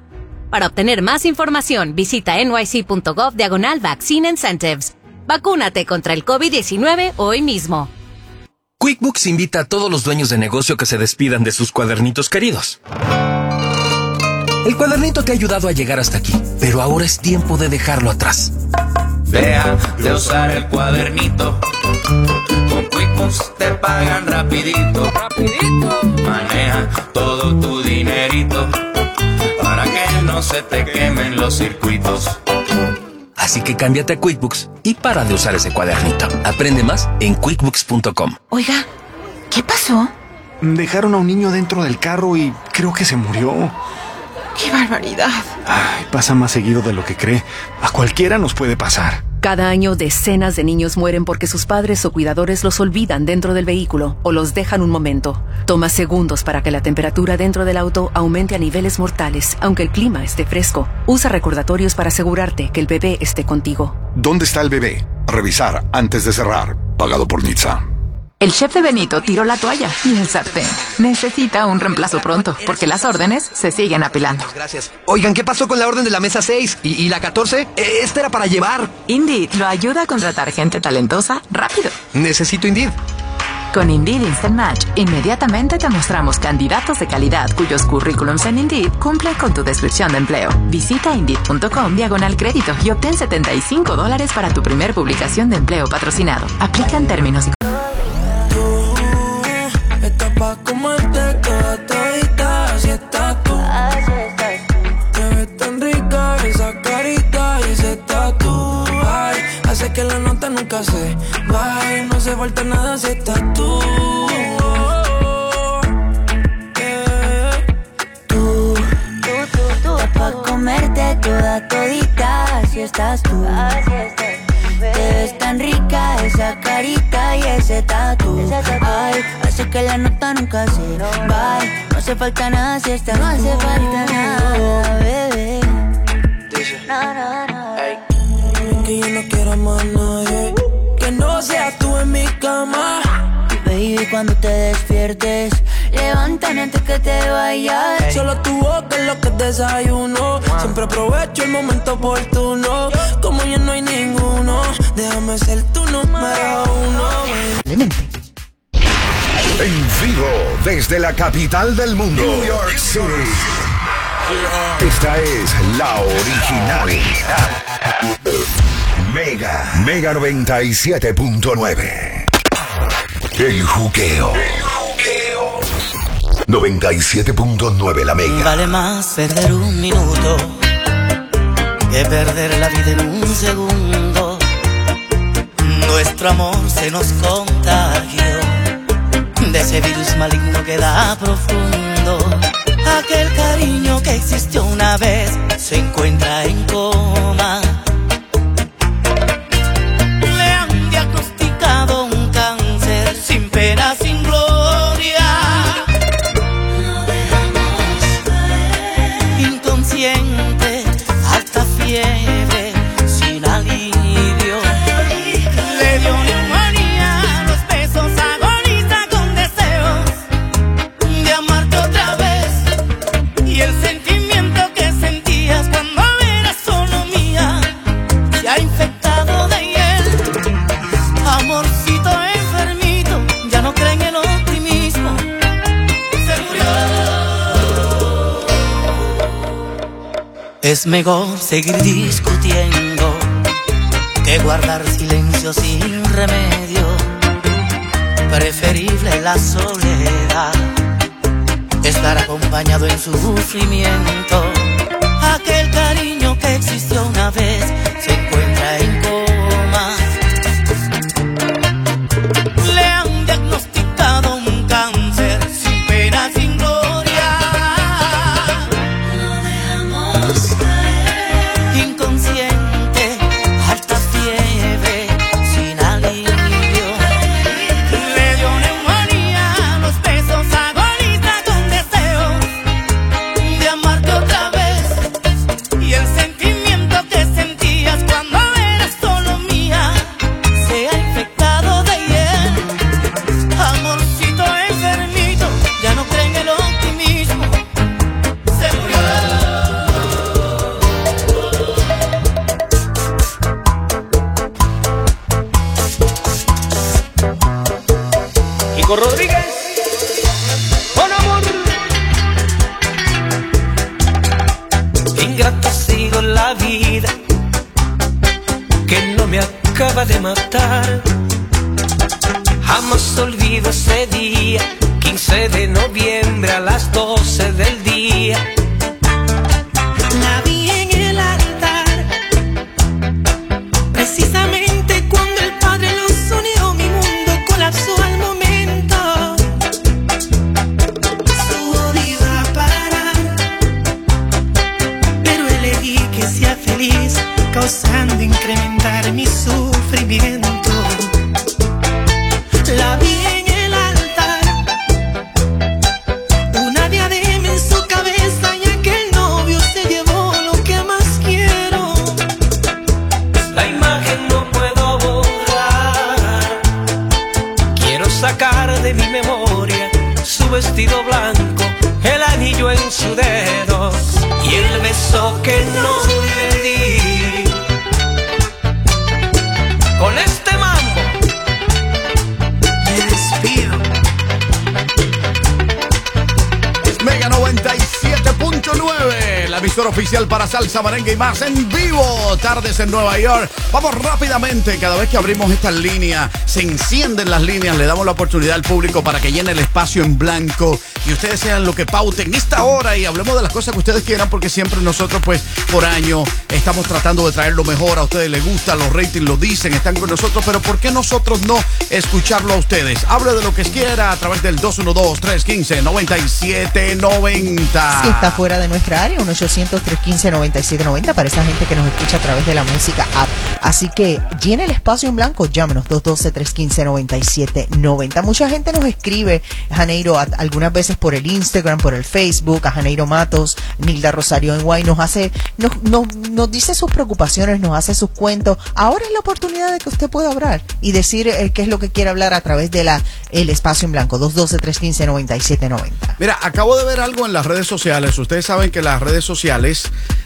Para obtener más información, visita nyc.gov diagonal Vaccine Incentives. Vacúnate contra el COVID diecinueve hoy mismo. QuickBooks invita a todos los dueños de negocio que se despidan de sus cuadernitos queridos. El cuadernito te ha ayudado a llegar hasta aquí, pero ahora es tiempo de dejarlo atrás. Deja de usar el cuadernito. Con QuickBooks te pagan rapidito. Rapidito. Maneja todo tu dinerito para que no se te quemen los circuitos. Así que cámbiate a QuickBooks y para de usar ese cuadernito. Aprende más en quickbooks punto com. Oiga, ¿qué pasó? Dejaron a un niño dentro del carro y creo que se murió. ¡Qué barbaridad! Ay, pasa más seguido de lo que cree. A cualquiera nos puede pasar. Cada año decenas de niños mueren porque sus padres o cuidadores los olvidan dentro del vehículo o los dejan un momento. Toma segundos para que la temperatura dentro del auto aumente a niveles mortales, aunque el clima esté fresco. Usa recordatorios para asegurarte que el bebé esté contigo. ¿Dónde está el bebé? Revisar antes de cerrar. Pagado por N H T S A. El chef de Benito tiró la toalla y el sartén. Necesita un reemplazo pronto, porque las órdenes se siguen apilando. Gracias. Oigan, ¿qué pasó con la orden de la mesa seis? ¿Y, y la catorce? Esta era para llevar. Indeed lo ayuda a contratar gente talentosa rápido. Necesito Indeed. Con Indeed Instant Match, inmediatamente te mostramos candidatos de calidad cuyos currículums en Indeed cumplen con tu descripción de empleo. Visita Indeed.com diagonal crédito y obtén setenta y cinco dólares para tu primer publicación de empleo patrocinado. Aplican términos y Pa' comerte toda todita, así estás tú. Te ves tan rica esa carita y ese tatu. Ay, hace que la nota nunca se vaya. No hace falta nada si estás tú. Tú, tú, tú, pa' comerte toda todita, así estás tú. Te ves tan rica esa carita y ese tatu. Ay, hace que la nota nunca se va. No hace falta nada si estás. No hace falta nada, bebé. No, no, no. Que yo no quiero más nadie que no seas tú en mi cama. Baby, cuando te despiertes, levántame antes que te vayas. Solo tu boca es lo que desayuno. Siempre aprovecho el momento oportuno. Como ya no hay ninguno, déjame ser tu número uno. En vivo desde la capital del mundo, New York City. Esta es la original. Mega, Mega noventa y siete punto nueve. El juqueo. El juqueo. noventa y siete punto nueve la Mega. Vale más perder un minuto que perder la vida en un segundo. Nuestro amor se nos contagió de ese virus maligno que da profundo. Aquel cariño que existió una vez se encuentra en coma. Le han diagnosticado un cáncer sin pena, sin gloria. Lo dejamos caer. Inconsciente, alta fiebre, sin alivio. Le dio neumonía, los besos agoniza con deseos de amarte otra vez. Y el sentimiento que sentías cuando eras solo mía se ha infectado de hiel. Amorcito enfermito, ya no cree en el optimismo. Se murió. Es mejor seguir discutiendo que guardar silencio sin remedio. Preferible la soledad, estar acompañado en sufrimiento. Aquel cariño que existió una vez se encuentra en coma. Le han diagnosticado un cáncer sin pena, sin gloria. Lo dejamos caer. Inconsciente, alta fiebre, sin alivio. Le dio neumonía, los besos agoniza con deseos de amarte otra vez. Y el sentimiento que sentías cuando eras la vida que no me acaba de matar. Jamás olvido ese día, quince de noviembre a las doce del día. La vi en el altar, precisamente cuando el Padre los unió, mi mundo colapsó al momento. Su odio iba a parar, pero elegí que sea feliz, causando incrementar mi sufrimiento. La vi en el altar, una diadema en su cabeza, y aquel novio se llevó lo que más quiero. La imagen no puedo borrar, quiero sacar de mi memoria su vestido blanco, el anillo en su dedo y el beso que no le di. Con este mambo me despido. Es Mega noventa y siete punto nueve, la emisora oficial para salsa, merengue y más en vivo. Tardes en Nueva York. Vamos rápidamente. Cada vez que abrimos esta línea, se encienden las líneas, le damos la oportunidad al público para que llene el espacio en blanco y ustedes sean lo que pauten esta hora y hablemos de las cosas que ustedes quieran, porque siempre nosotros pues por año estamos tratando de traer lo mejor. A ustedes les gusta, los ratings lo dicen, están con nosotros, pero ¿por qué nosotros no escucharlo a ustedes? Hable de lo que quiera a través del dos uno dos, tres uno cinco, nueve siete nueve cero. Si está fuera de nuestra área, uno ochocientos, tres uno cinco, nueve siete nueve cero para esa gente que nos escucha a través de la música app. Así que llene el espacio en blanco, llámenos dos uno dos, tres uno cinco, nueve siete nueve cero. Mucha gente nos escribe, Janeiro, a, algunas veces por el Instagram, por el Facebook, a Janeiro Matos, Nilda Rosario en Guay, nos hace, nos, nos, nos dice sus preocupaciones, nos hace sus cuentos. Ahora es la oportunidad de que usted pueda hablar y decir eh, qué es lo que quiere hablar a través de la el espacio en blanco, dos uno dos, tres uno cinco, nueve siete nueve cero. Mira, acabo de ver algo en las redes sociales. Ustedes saben que las redes sociales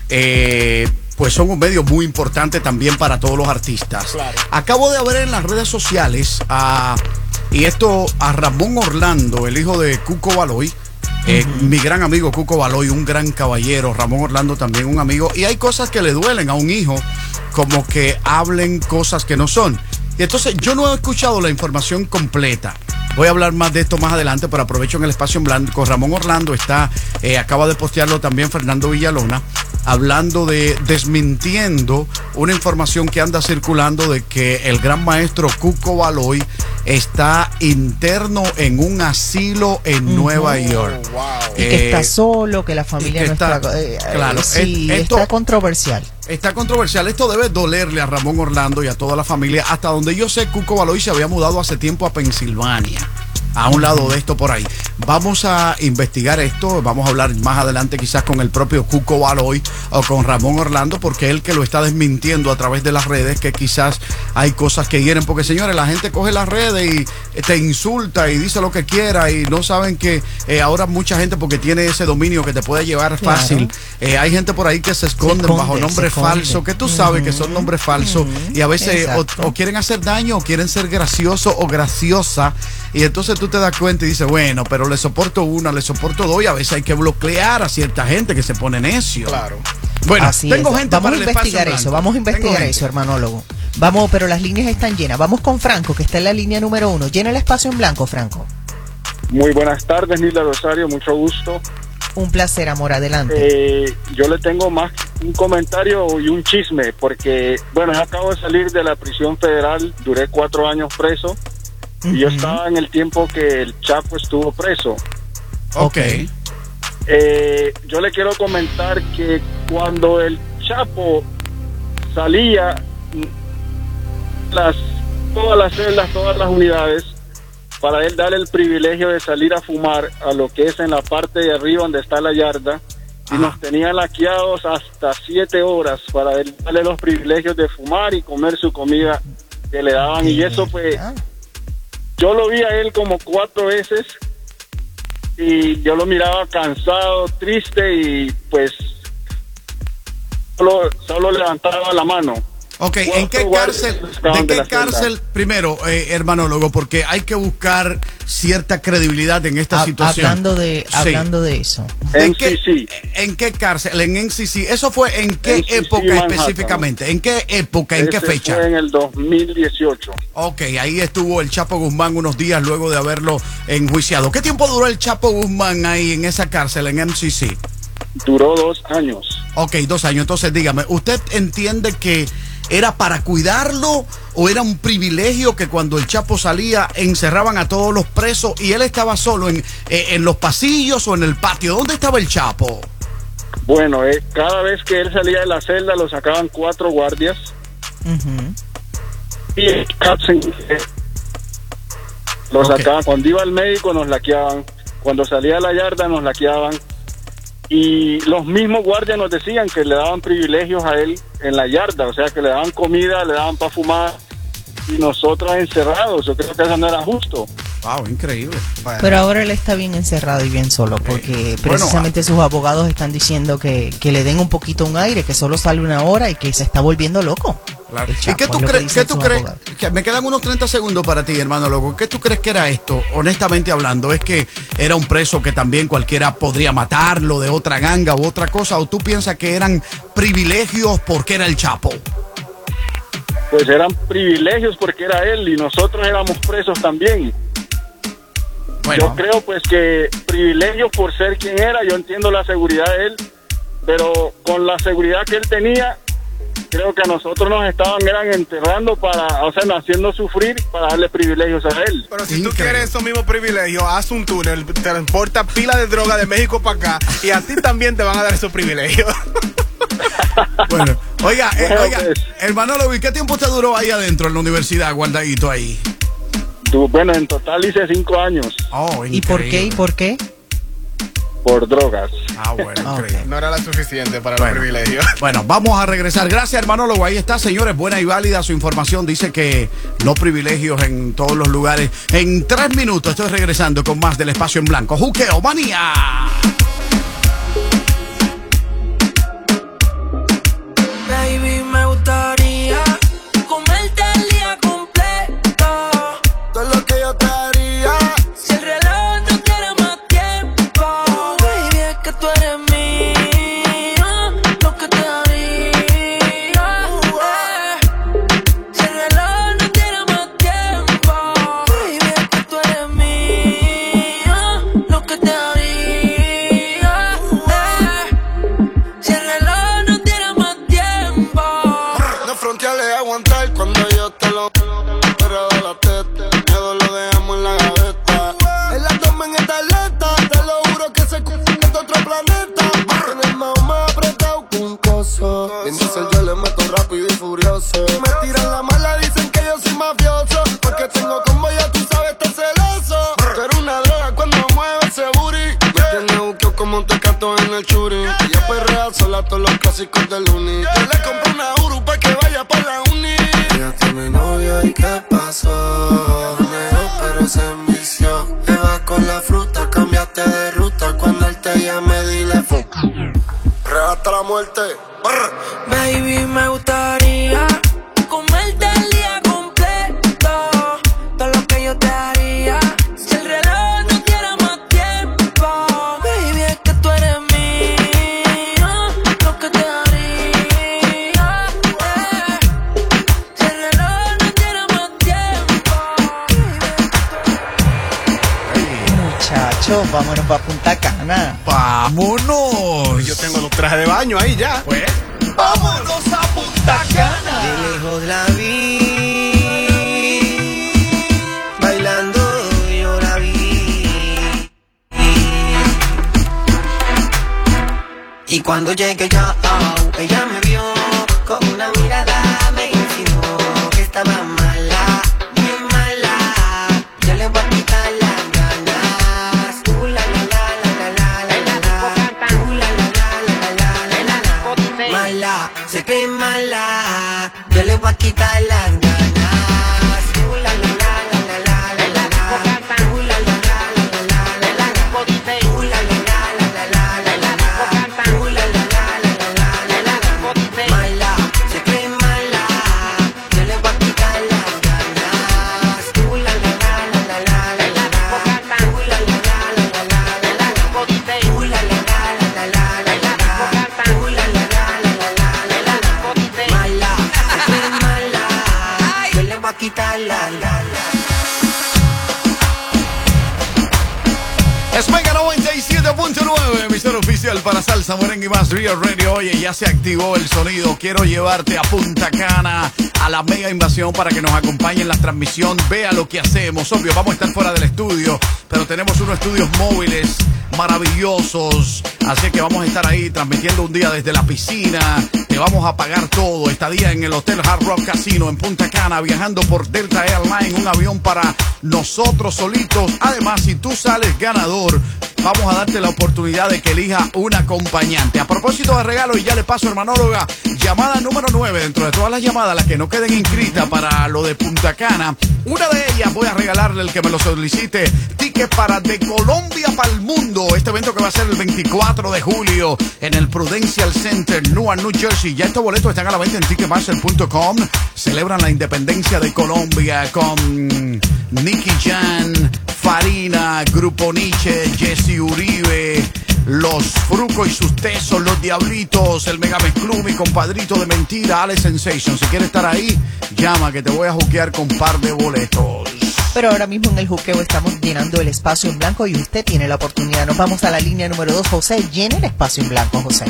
eh, pues son un medio muy importante también para todos los artistas. Claro. Acabo de ver en las redes sociales a, y esto a Ramón Orlando, el hijo de Cuco Baloy. Eh, uh-huh. Mi gran amigo Cuco Baloy, un gran caballero. Ramón Orlando también un amigo. Y hay cosas que le duelen a un hijo, como que hablen cosas que no son. Y entonces yo no he escuchado la información completa. Voy a hablar más de esto más adelante, pero aprovecho en el espacio en blanco. Ramón Orlando está, eh, acaba de postearlo también Fernando Villalona, hablando de, desmintiendo una información que anda circulando de que el gran maestro Cuco Baloy está interno en un asilo en uh-huh. Nueva York. Wow. Y que eh, está solo, que la familia no está... está eh, claro, sí, esto, está controversial. Está controversial. Esto debe dolerle a Ramón Orlando y a toda la familia. Hasta donde yo sé, Cuco Baloy se había mudado hace tiempo a Pensilvania, a un lado de esto por ahí. Vamos a investigar esto, vamos a hablar más adelante quizás con el propio Cuco Baloy o con Ramón Orlando, porque es el que lo está desmintiendo a través de las redes, que quizás hay cosas que hieren, porque señores, la gente coge las redes y te insulta y dice lo que quiera y no saben que eh, ahora mucha gente, porque tiene ese dominio que te puede llevar fácil, claro. eh, hay gente por ahí que se esconden se esconde, bajo nombres falsos, que tú sabes uh-huh. que son nombres falsos uh-huh. y a veces o, o quieren hacer daño o quieren ser gracioso o graciosa, y entonces tú te das cuenta y dices, bueno, pero le soporto una, le soporto dos, y a veces hay que bloquear a cierta gente que se pone necio. Claro. Bueno, así tengo es. gente vamos para a el investigar eso, vamos a investigar eso, hermanólogo. Vamos, pero las líneas están llenas. Vamos con Franco, que está en la línea número uno. Llena el espacio en blanco, Franco. Muy buenas tardes, Nilda Rosario, mucho gusto. Un placer, amor, adelante. Eh, yo le tengo más un comentario y un chisme, porque, bueno, yo acabo de salir de la prisión federal, duré cuatro años preso. Uh-huh. Y yo estaba en el tiempo que el Chapo estuvo preso. Ok. Eh, yo le quiero comentar que cuando el Chapo salía, las, todas las celdas, todas las unidades, para él darle el privilegio de salir a fumar a lo que es en la parte de arriba donde está la yarda, y nos tenían laqueados hasta siete horas para él darle los privilegios de fumar y comer su comida que le daban. Y eso pues... Yo lo vi a él como cuatro veces y yo lo miraba cansado, triste, y pues solo, solo levantaba la mano. Ok, ¿en qué cárcel, de qué cárcel, primero, eh, hermanólogo, porque hay que buscar cierta credibilidad en esta Ha- situación. hablando de- Sí. hablando de eso. ¿En qué, ¿En qué cárcel? En N C C. ¿Eso fue en qué N C C época Manhattan. específicamente? ¿En qué época? ¿En qué Ese fecha? Fue en el dos mil dieciocho. Ok, ahí estuvo el Chapo Guzmán unos días luego de haberlo enjuiciado. ¿Qué tiempo duró el Chapo Guzmán ahí en esa cárcel, en M C C? Duró dos años. Ok, dos años. Entonces, dígame, ¿usted entiende que era para cuidarlo o era un privilegio que cuando el Chapo salía encerraban a todos los presos y él estaba solo en, eh, en los pasillos o en el patio? ¿Dónde estaba el Chapo? Bueno, eh, cada vez que él salía de la celda lo sacaban cuatro guardias. Y el cárcel, eh, lo sacaban. Cuando iba al médico nos laqueaban. Cuando salía de la yarda nos laqueaban. Y los mismos guardias nos decían que le daban privilegios a él en la yarda, o sea, que le daban comida, le daban para fumar, y nosotros encerrados. Yo creo que eso no era justo. Wow, increíble. Pero ahora él está bien encerrado y bien solo, porque precisamente sus abogados están diciendo que, que le den un poquito un aire, que solo sale una hora y que se está volviendo loco. Claro. El ¿Y Chapo, qué tú es lo que crees? dicen ¿Qué tú sus crees? abogados. Que me quedan unos treinta segundos para ti, hermano loco. ¿Qué tú crees que era esto? Honestamente hablando, ¿es que era un preso que también cualquiera podría matarlo de otra ganga u otra cosa? ¿O tú piensas que eran privilegios porque era el Chapo? Pues eran privilegios porque era él y nosotros éramos presos también. Yo creo pues que privilegios por ser quien era. Yo entiendo la seguridad de él, pero con la seguridad que él tenía, creo que a nosotros nos estaban eran enterrando para, o sea, haciendo sufrir para darle privilegios a él. Pero si tú quieres esos mismos privilegios, haz un túnel, transporta pila de droga de México para acá y a ti también te van a dar esos privilegios. Bueno, oiga, eh, Bueno, oiga, pues. hermano, ¿y qué tiempo te duró ahí adentro en la universidad, guardadito ahí? Tú, bueno, en total hice cinco años. Oh, ¿Y por qué? ¿Y por qué? Por drogas. Ah, bueno, increíble. No era la suficiente para Bueno. los privilegios. Bueno, vamos a regresar. Gracias, hermanólogo. Ahí está, señores. Buena y válida su información. Dice que no privilegios en todos los lugares. En tres minutos estoy regresando con más del Espacio en Blanco. Juqueo Manía. Baby, me gustaría comerte el día completo. Todo lo que yo te haría. Si el reloj no tiene más tiempo, baby, es que tú eres mía. Lo que te haría. eh. Si el reloj no tiene más tiempo, baby, es que tú eres mía. Lo que te haría. eh. Si el reloj no tiene más tiempo. No fronteales aguantar cuando yo te lo pero de la teta, miedo lo dejamos en la gaveta. En la toma en esta atleta, te lo juro que se cumple de otro planeta. En el mao más apretado que un coso. En diesel yo le meto rápido y furioso. Me tiran la mala, dicen que yo soy mafioso. Porque tengo como ya tú sabes, estar celoso. Pero una droga cuando mueve ese booty. Me tiene buqueo como un tecato en el churi. Y yo perrea sola todos los clásicos del uni. Yo le compro una Uru pa' que vaya pa' la uni. Ella tiene novio y qué pasó. Negó pero se envició. Te vas con la fruta, cambiaste de ruta. Cuando él te llame dile fuck. Real hasta la muerte. Brr. Baby, me gustaría comerte el día completo. Todo lo que yo te haría. Si el reloj no tiene más tiempo, baby, es que tú eres mía. Lo que te haría. eh. Si el reloj no tiene más tiempo. Muchachos, vámonos para Punta Cana. ¡Vámonos! Yo tengo los trajes de baño ahí ya. Pues, ¡vámonos a Punta Cana! De lejos la vi, bailando yo la vi. Y cuando llegué yo, oh, ella me vio, con una mirada me insinuó que estaba mala, muy mala. Yo le voy a quitar las ganas. Uh, la, la, la, la, la, la, la, la. Uh, la, la, la, la, la, la, la, la, la. Mala, se cree mala. Yo le voy a quitar las ganas. Uh, la, la, la, la, la, la, la, la, la. Uh, la, la, la, la, la, la, la, la, la. Uh, la, la, la, la, la, la, la, la, la. Uh, la, la, la, la, la, la, la, la, la. Mala, se cree mala. Mega noventa y siete punto nueve, emisora oficial para salsa, merengue y más, Real Radio. Oye, ya se activó el sonido. Quiero llevarte a Punta Cana, a la mega invasión, para que nos acompañe en la transmisión. Vea lo que hacemos. Obvio, vamos a estar fuera del estudio, pero tenemos unos estudios móviles maravillosos. Así que vamos a estar ahí transmitiendo un día desde la piscina. Te vamos a pagar todo. Estadía en el Hotel Hard Rock Casino en Punta Cana, viajando por Delta Airlines, un avión para nosotros solitos. Además, si tú sales ganador, vamos a darte la oportunidad de que elija un acompañante. A propósito de regalo, y ya le paso, hermanóloga, llamada número nueve, dentro de todas las llamadas, las que no queden inscritas para lo de Punta Cana, una de ellas voy a regalarle, el que me lo solicite, ticket para De Colombia para el Mundo, este evento que va a ser el veinticuatro de julio en el Prudential Center, Newark, New Jersey. Ya estos boletos están a la venta en ticketmaster punto com. Celebran la independencia de Colombia con Nicky Jam, Farina, Grupo Nietzsche, Jesse Uribe, Los Frucos y sus tesos, Los Diablitos, el Mega Club, mi compadrito de mentira, Alex Sensation. Si quieres estar ahí, llama que te voy a juquear con un par de boletos. Pero ahora mismo en el juqueo estamos llenando el espacio en blanco y usted tiene la oportunidad. Nos vamos a la línea número dos. José, llena el espacio en blanco, José.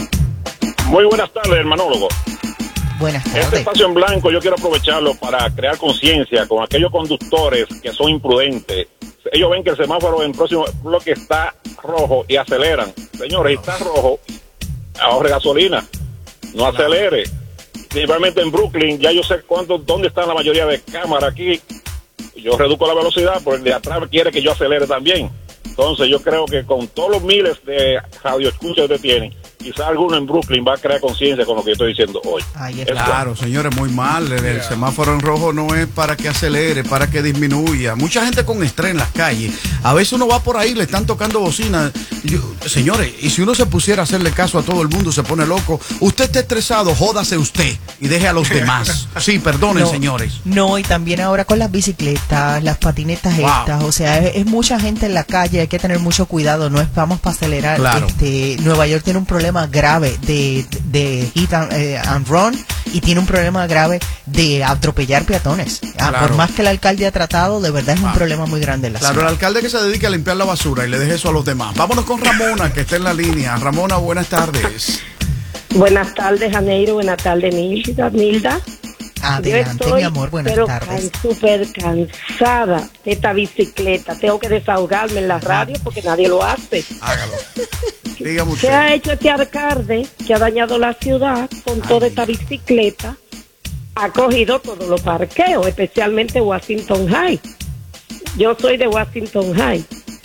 Muy buenas tardes, hermanólogo. Buenas tardes. Este espacio en blanco yo quiero aprovecharlo para crear conciencia con aquellos conductores que son imprudentes. Ellos ven que el semáforo en el próximo bloque está rojo y aceleran. Señores, está rojo, ahorre gasolina, no acelere. Principalmente en Brooklyn, ya yo sé cuánto, dónde están la mayoría de cámaras aquí. Yo reduzco la velocidad porque el de atrás quiere que yo acelere también. Entonces yo creo que con todos los miles de radioescuchas que tienen, quizás alguno en Brooklyn va a crear conciencia con lo que yo estoy diciendo hoy. Ay, claro, señores, muy mal. El, el semáforo en rojo no es para que acelere, para que disminuya. Mucha gente con estrés en las calles. A veces uno va por ahí, le están tocando bocina. Yo, señores, y si uno se pusiera a hacerle caso a todo el mundo, se pone loco. Usted está estresado, jódase usted y deje a los demás. Sí, perdonen, no, señores. No, y también ahora con las bicicletas, las patinetas Wow. estas, o sea, es, es mucha gente en la calle, hay que tener mucho cuidado, no es vamos para acelerar. Claro. Este, Nueva York tiene un problema grave de, de hit and, eh, and run y tiene un problema grave de atropellar peatones. Ah, Claro. por más que el alcalde ha tratado, de verdad es un Ah. problema muy grande en la Claro, el ciudad. alcalde que se dedique a limpiar la basura y le deje eso a los demás. Vámonos con Ramona, que está en la línea. Ramona, buenas tardes. Buenas tardes, Janeiro. Buenas tardes, Nilda. Nilda. Adelante, Yo estoy, mi amor, buenas pero tardes. can- súper cansada de esta bicicleta. Tengo que desahogarme en la radio porque nadie lo hace. Hágalo. Dígame ¿Qué usted. ha hecho este alcalde que ha dañado la ciudad con toda esta bicicleta? Ha cogido todos los parqueos, especialmente Washington High. Yo soy de Washington High.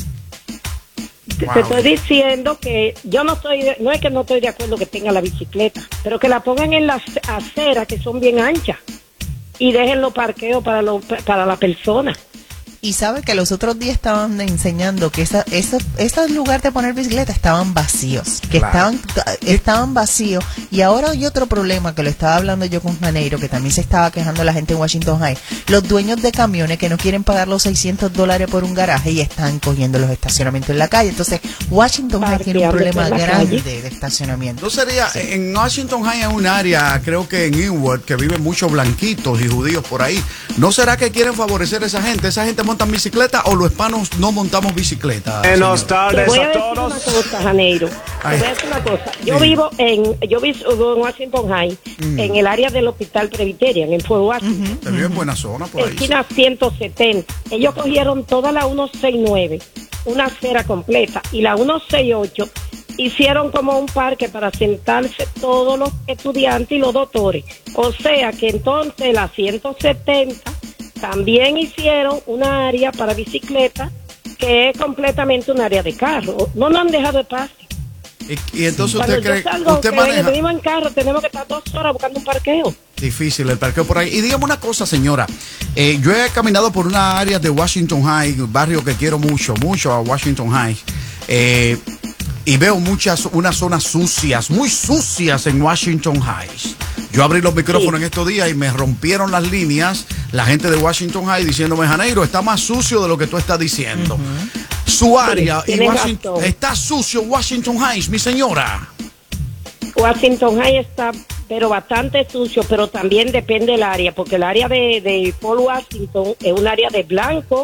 Te- Wow. Te estoy diciendo que yo no estoy, de- no es que no estoy de acuerdo que tenga la bicicleta, pero que la pongan en las aceras que son bien anchas y dejen los parqueos para los para la persona. Y sabe que los otros días estaban enseñando que esa, esos, esos lugares de poner bicicleta estaban vacíos, que Claro. estaban estaban vacíos. Y ahora hay otro problema que lo estaba hablando yo con Janeiro, que también se estaba quejando la gente en Washington High. Los dueños de camiones que no quieren pagar los seiscientos dólares por un garaje y están cogiendo los estacionamientos en la calle. Entonces, Washington High tiene un Parqueando problema por la grande calle. de estacionamiento. No sería, en Washington High hay un área, creo que en Inwood, que viven muchos blanquitos y judíos por ahí. ¿No será que quieren favorecer a esa gente? ¿Esa gente monta bicicleta o los hispanos no montamos bicicleta? Buenas señor? tardes a todos. Una cosa, Janeiro. Te Ay. voy a decir una cosa. Yo Sí. vivo en yo vivo en Washington High, Mm. en el área del Hospital Presbyterian, en Fort Washington. Te vive en buena zona por ahí. Esquina ciento setenta. Ellos cogieron toda la ciento sesenta y nueve, una acera completa, y la ciento sesenta y ocho hicieron como un parque para sentarse todos los estudiantes y los doctores. O sea que entonces la ciento setenta también hicieron una área para bicicleta que es completamente un área de carro. No nos han dejado espacio. Y, y entonces Cuando usted yo cree salgo, usted que maneja venimos en carro, tenemos que estar dos horas buscando un parqueo. difícil el parqueo por ahí. Y dígame una cosa, señora. Eh, yo he caminado por una área de Washington High, un barrio que quiero mucho, mucho a Washington High. Eh, y veo muchas, unas zonas sucias, muy sucias en Washington Heights. Yo abrí los micrófonos Sí. en estos días y me rompieron las líneas la gente de Washington High diciéndome, Janeiro, está más sucio de lo que tú estás diciendo. Su área Sí, y tienes Washington, razón. está sucio Washington Heights, mi señora. Washington High está, pero bastante sucio, pero también depende del área, porque el área de, de Paul Washington es un área de blanco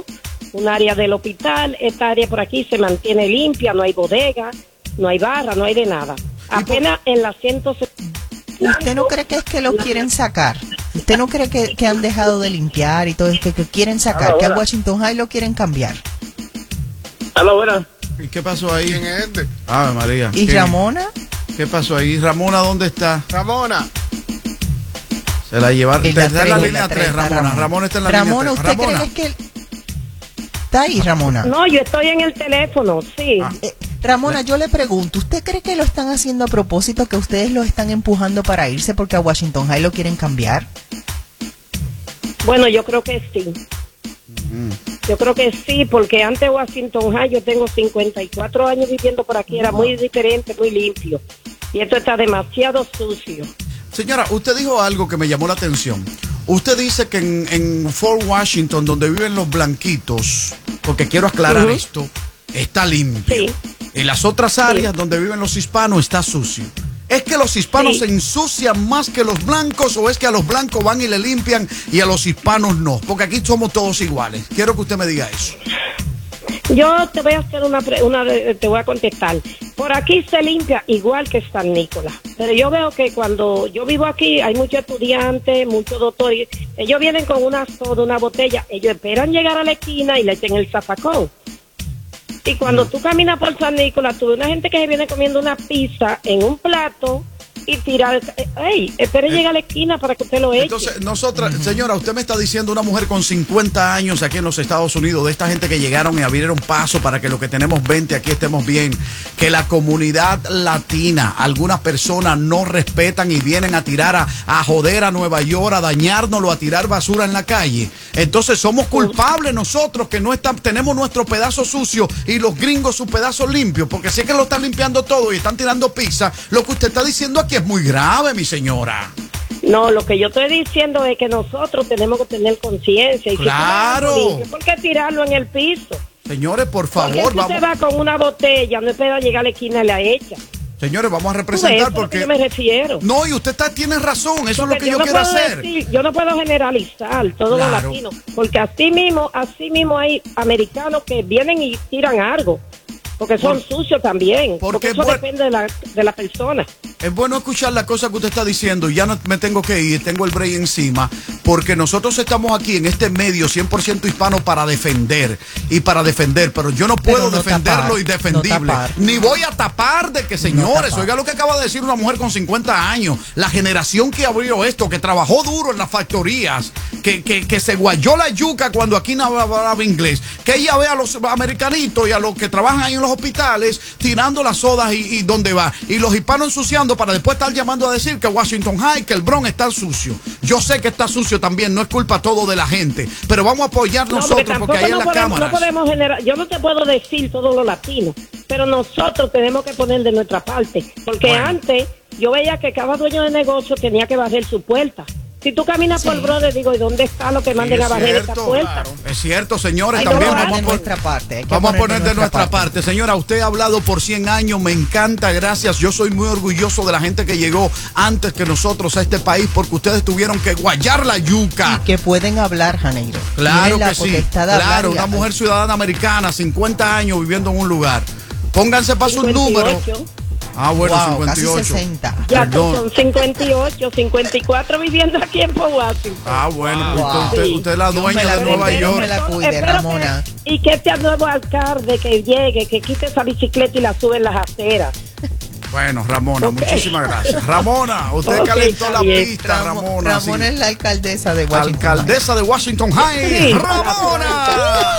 un área del hospital. Esta área por aquí se mantiene limpia, no hay bodega, no hay barra, no hay de nada. Apenas en la ciento setenta. ¿Usted no cree que es que lo quieren sacar? ¿Usted no cree que, que han dejado de limpiar y todo es que, que quieren sacar, que a Washington High lo quieren cambiar? Hola, buenas. ¿Y qué pasó ahí? ¿Quién es este? Ave María. ¿Y ¿Qué? Ramona? ¿Qué pasó ahí? Ramona, ¿dónde está? Ramona. Se la llevaron. En la Está en la tres, línea en la tres, tres, está Ramona. Ramona. Ramona está en la Ramona, línea tres. ¿usted cree que es que está ahí, Ramona? No, yo estoy en el teléfono, sí. Ah. Eh, Ramona, yo le pregunto, ¿usted cree que lo están haciendo a propósito, que ustedes lo están empujando para irse porque a Washington High lo quieren cambiar? Bueno, yo creo que sí. Yo creo que sí, porque antes de Washington High, yo tengo cincuenta y cuatro años viviendo por aquí, era muy diferente, muy limpio. Y esto está demasiado sucio. Señora, usted dijo algo que me llamó la atención. Usted dice que en, en Fort Washington, donde viven los blanquitos, porque quiero aclarar Uh-huh. esto, está limpio. Sí. En las otras áreas donde viven los hispanos está sucio. ¿Es que los hispanos Sí. se ensucian más que los blancos o es que a los blancos van y le limpian y a los hispanos no? Porque aquí somos todos iguales. Quiero que usted me diga eso. Yo te voy a hacer una, pre- una de- te voy a contestar. Por aquí se limpia igual que San Nicolás, pero yo veo que cuando yo vivo aquí hay muchos estudiantes, muchos doctores, ellos vienen con una soda, una botella, ellos esperan llegar a la esquina y le echen el zafacón. Y cuando tú caminas por San Nicolás, tú ves una gente que se viene comiendo una pizza en un plato y tirar, ey, espere llegar a la esquina para que usted lo eche. Entonces, nosotras, señora, usted me está diciendo una mujer con cincuenta años aquí en los Estados Unidos, de esta gente que llegaron y abrieron paso para que los que tenemos veinte aquí estemos bien, que la comunidad latina, algunas personas no respetan y vienen a tirar a, a joder a Nueva York, a dañárnoslo, a tirar basura en la calle. Entonces somos culpables nosotros que no están, tenemos nuestro pedazo sucio y los gringos su pedazo limpio, porque si es que lo están limpiando todo y están tirando pizza, lo que usted está diciendo aquí es muy grave, mi señora. No, lo que yo estoy diciendo es que nosotros tenemos que tener conciencia. Y Claro. Si tú vas a limpio, ¿por qué tirarlo en el piso? Señores, por Porque favor, si vamos. usted va con una botella, no espera llegar a la esquina y la echa. Señores, vamos a Tú ves, representar eso es lo porque... que yo me refiero. No, y usted está, tiene razón, eso Porque es lo que yo, no quiero puedo hacer. decir- yo no puedo generalizar todos Claro. los latinos, porque así mismo, así mismo hay americanos que vienen y tiran algo, porque son Por- sucios también, porque porque eso bueno- depende de la, de la persona. Es bueno escuchar la cosa que usted está diciendo. Ya no me tengo que ir, tengo el break encima, porque nosotros estamos aquí en este medio cien por ciento hispano para defender y para defender, pero yo no puedo no defender tapar, lo indefendible. no tapar. Ni voy a tapar de que, señores, tapar. oiga lo que acaba de decir una mujer con cincuenta años, la generación que abrió esto, que trabajó duro en las factorías, que, que, que se guayó la yuca cuando aquí no hablaba inglés, que ella ve a los americanitos y a los que trabajan ahí en los hospitales tirando las sodas y, y dónde va, y los hispanos ensuciando para después estar llamando a decir que Washington High, que el Bronx está sucio. Yo sé que está sucio también, no es culpa todo de la gente, pero vamos a apoyar No, nosotros tampoco porque ahí en no las podemos, cámaras. no podemos generar, yo no te puedo decir todos los latinos, pero nosotros tenemos que poner de nuestra parte, porque Bueno. antes yo veía que cada dueño de negocio tenía que barrer su puerta. Si tú caminas por Brother, digo, ¿y dónde está lo que manden Sí, a es barrer esta cierto, puerta? Es cierto, señores, Ay, también no, vamos, de a pon- nuestra parte, hay que vamos a poner poner de nuestra parte. Señora, usted ha hablado por cien años, me encanta, gracias. Yo soy muy orgulloso de la gente que llegó antes que nosotros a este país porque ustedes tuvieron que guayar la yuca. Que pueden hablar, Janeiro. Claro Tienen la que sí, potestad de hablar claro, y una hablar. mujer ciudadana americana, cincuenta años viviendo en un lugar. Pónganse para sus números. Ah, bueno, Wow, cincuenta y ocho. casi sesenta. Ya Perdón. son cincuenta y ocho, cincuenta y cuatro viviendo aquí en Fort Washington. Ah, bueno, pues Wow. usted, Sí. usted es la Dios dueña me la de Nueva cuide, Dios York. me la cuide, Espero Ramona. Y que este nuevo alcalde que llegue, que quite esa bicicleta y la sube en las aceras. Bueno, Ramona, Ok. muchísimas gracias. Ramona, usted Ok, calentó la está bien. pista, Ramo- Ramona. Ramona sí. es la alcaldesa de Washington. Alcaldesa de Washington High, Sí. Ramona.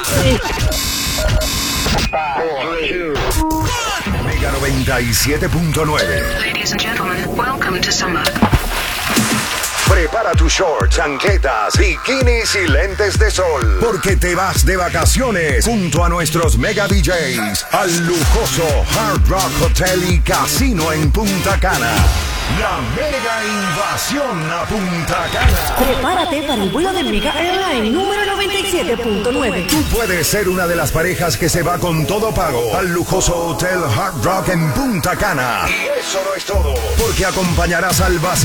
Mega noventa y siete punto nueve. Ladies and gentlemen, welcome to summer. Prepara tus shorts, chancletas, bikinis y lentes de sol. Porque te vas de vacaciones junto a nuestros mega D Js al lujoso Hard Rock Hotel y Casino en Punta Cana. La mega invasión a Punta Cana. Prepárate para el vuelo de Mega Airline número noventa y siete punto nueve. Tú puedes ser una de las parejas que se va con todo pago al lujoso Hotel Hard Rock en Punta Cana. Y eso no es todo, porque acompañarás al vacío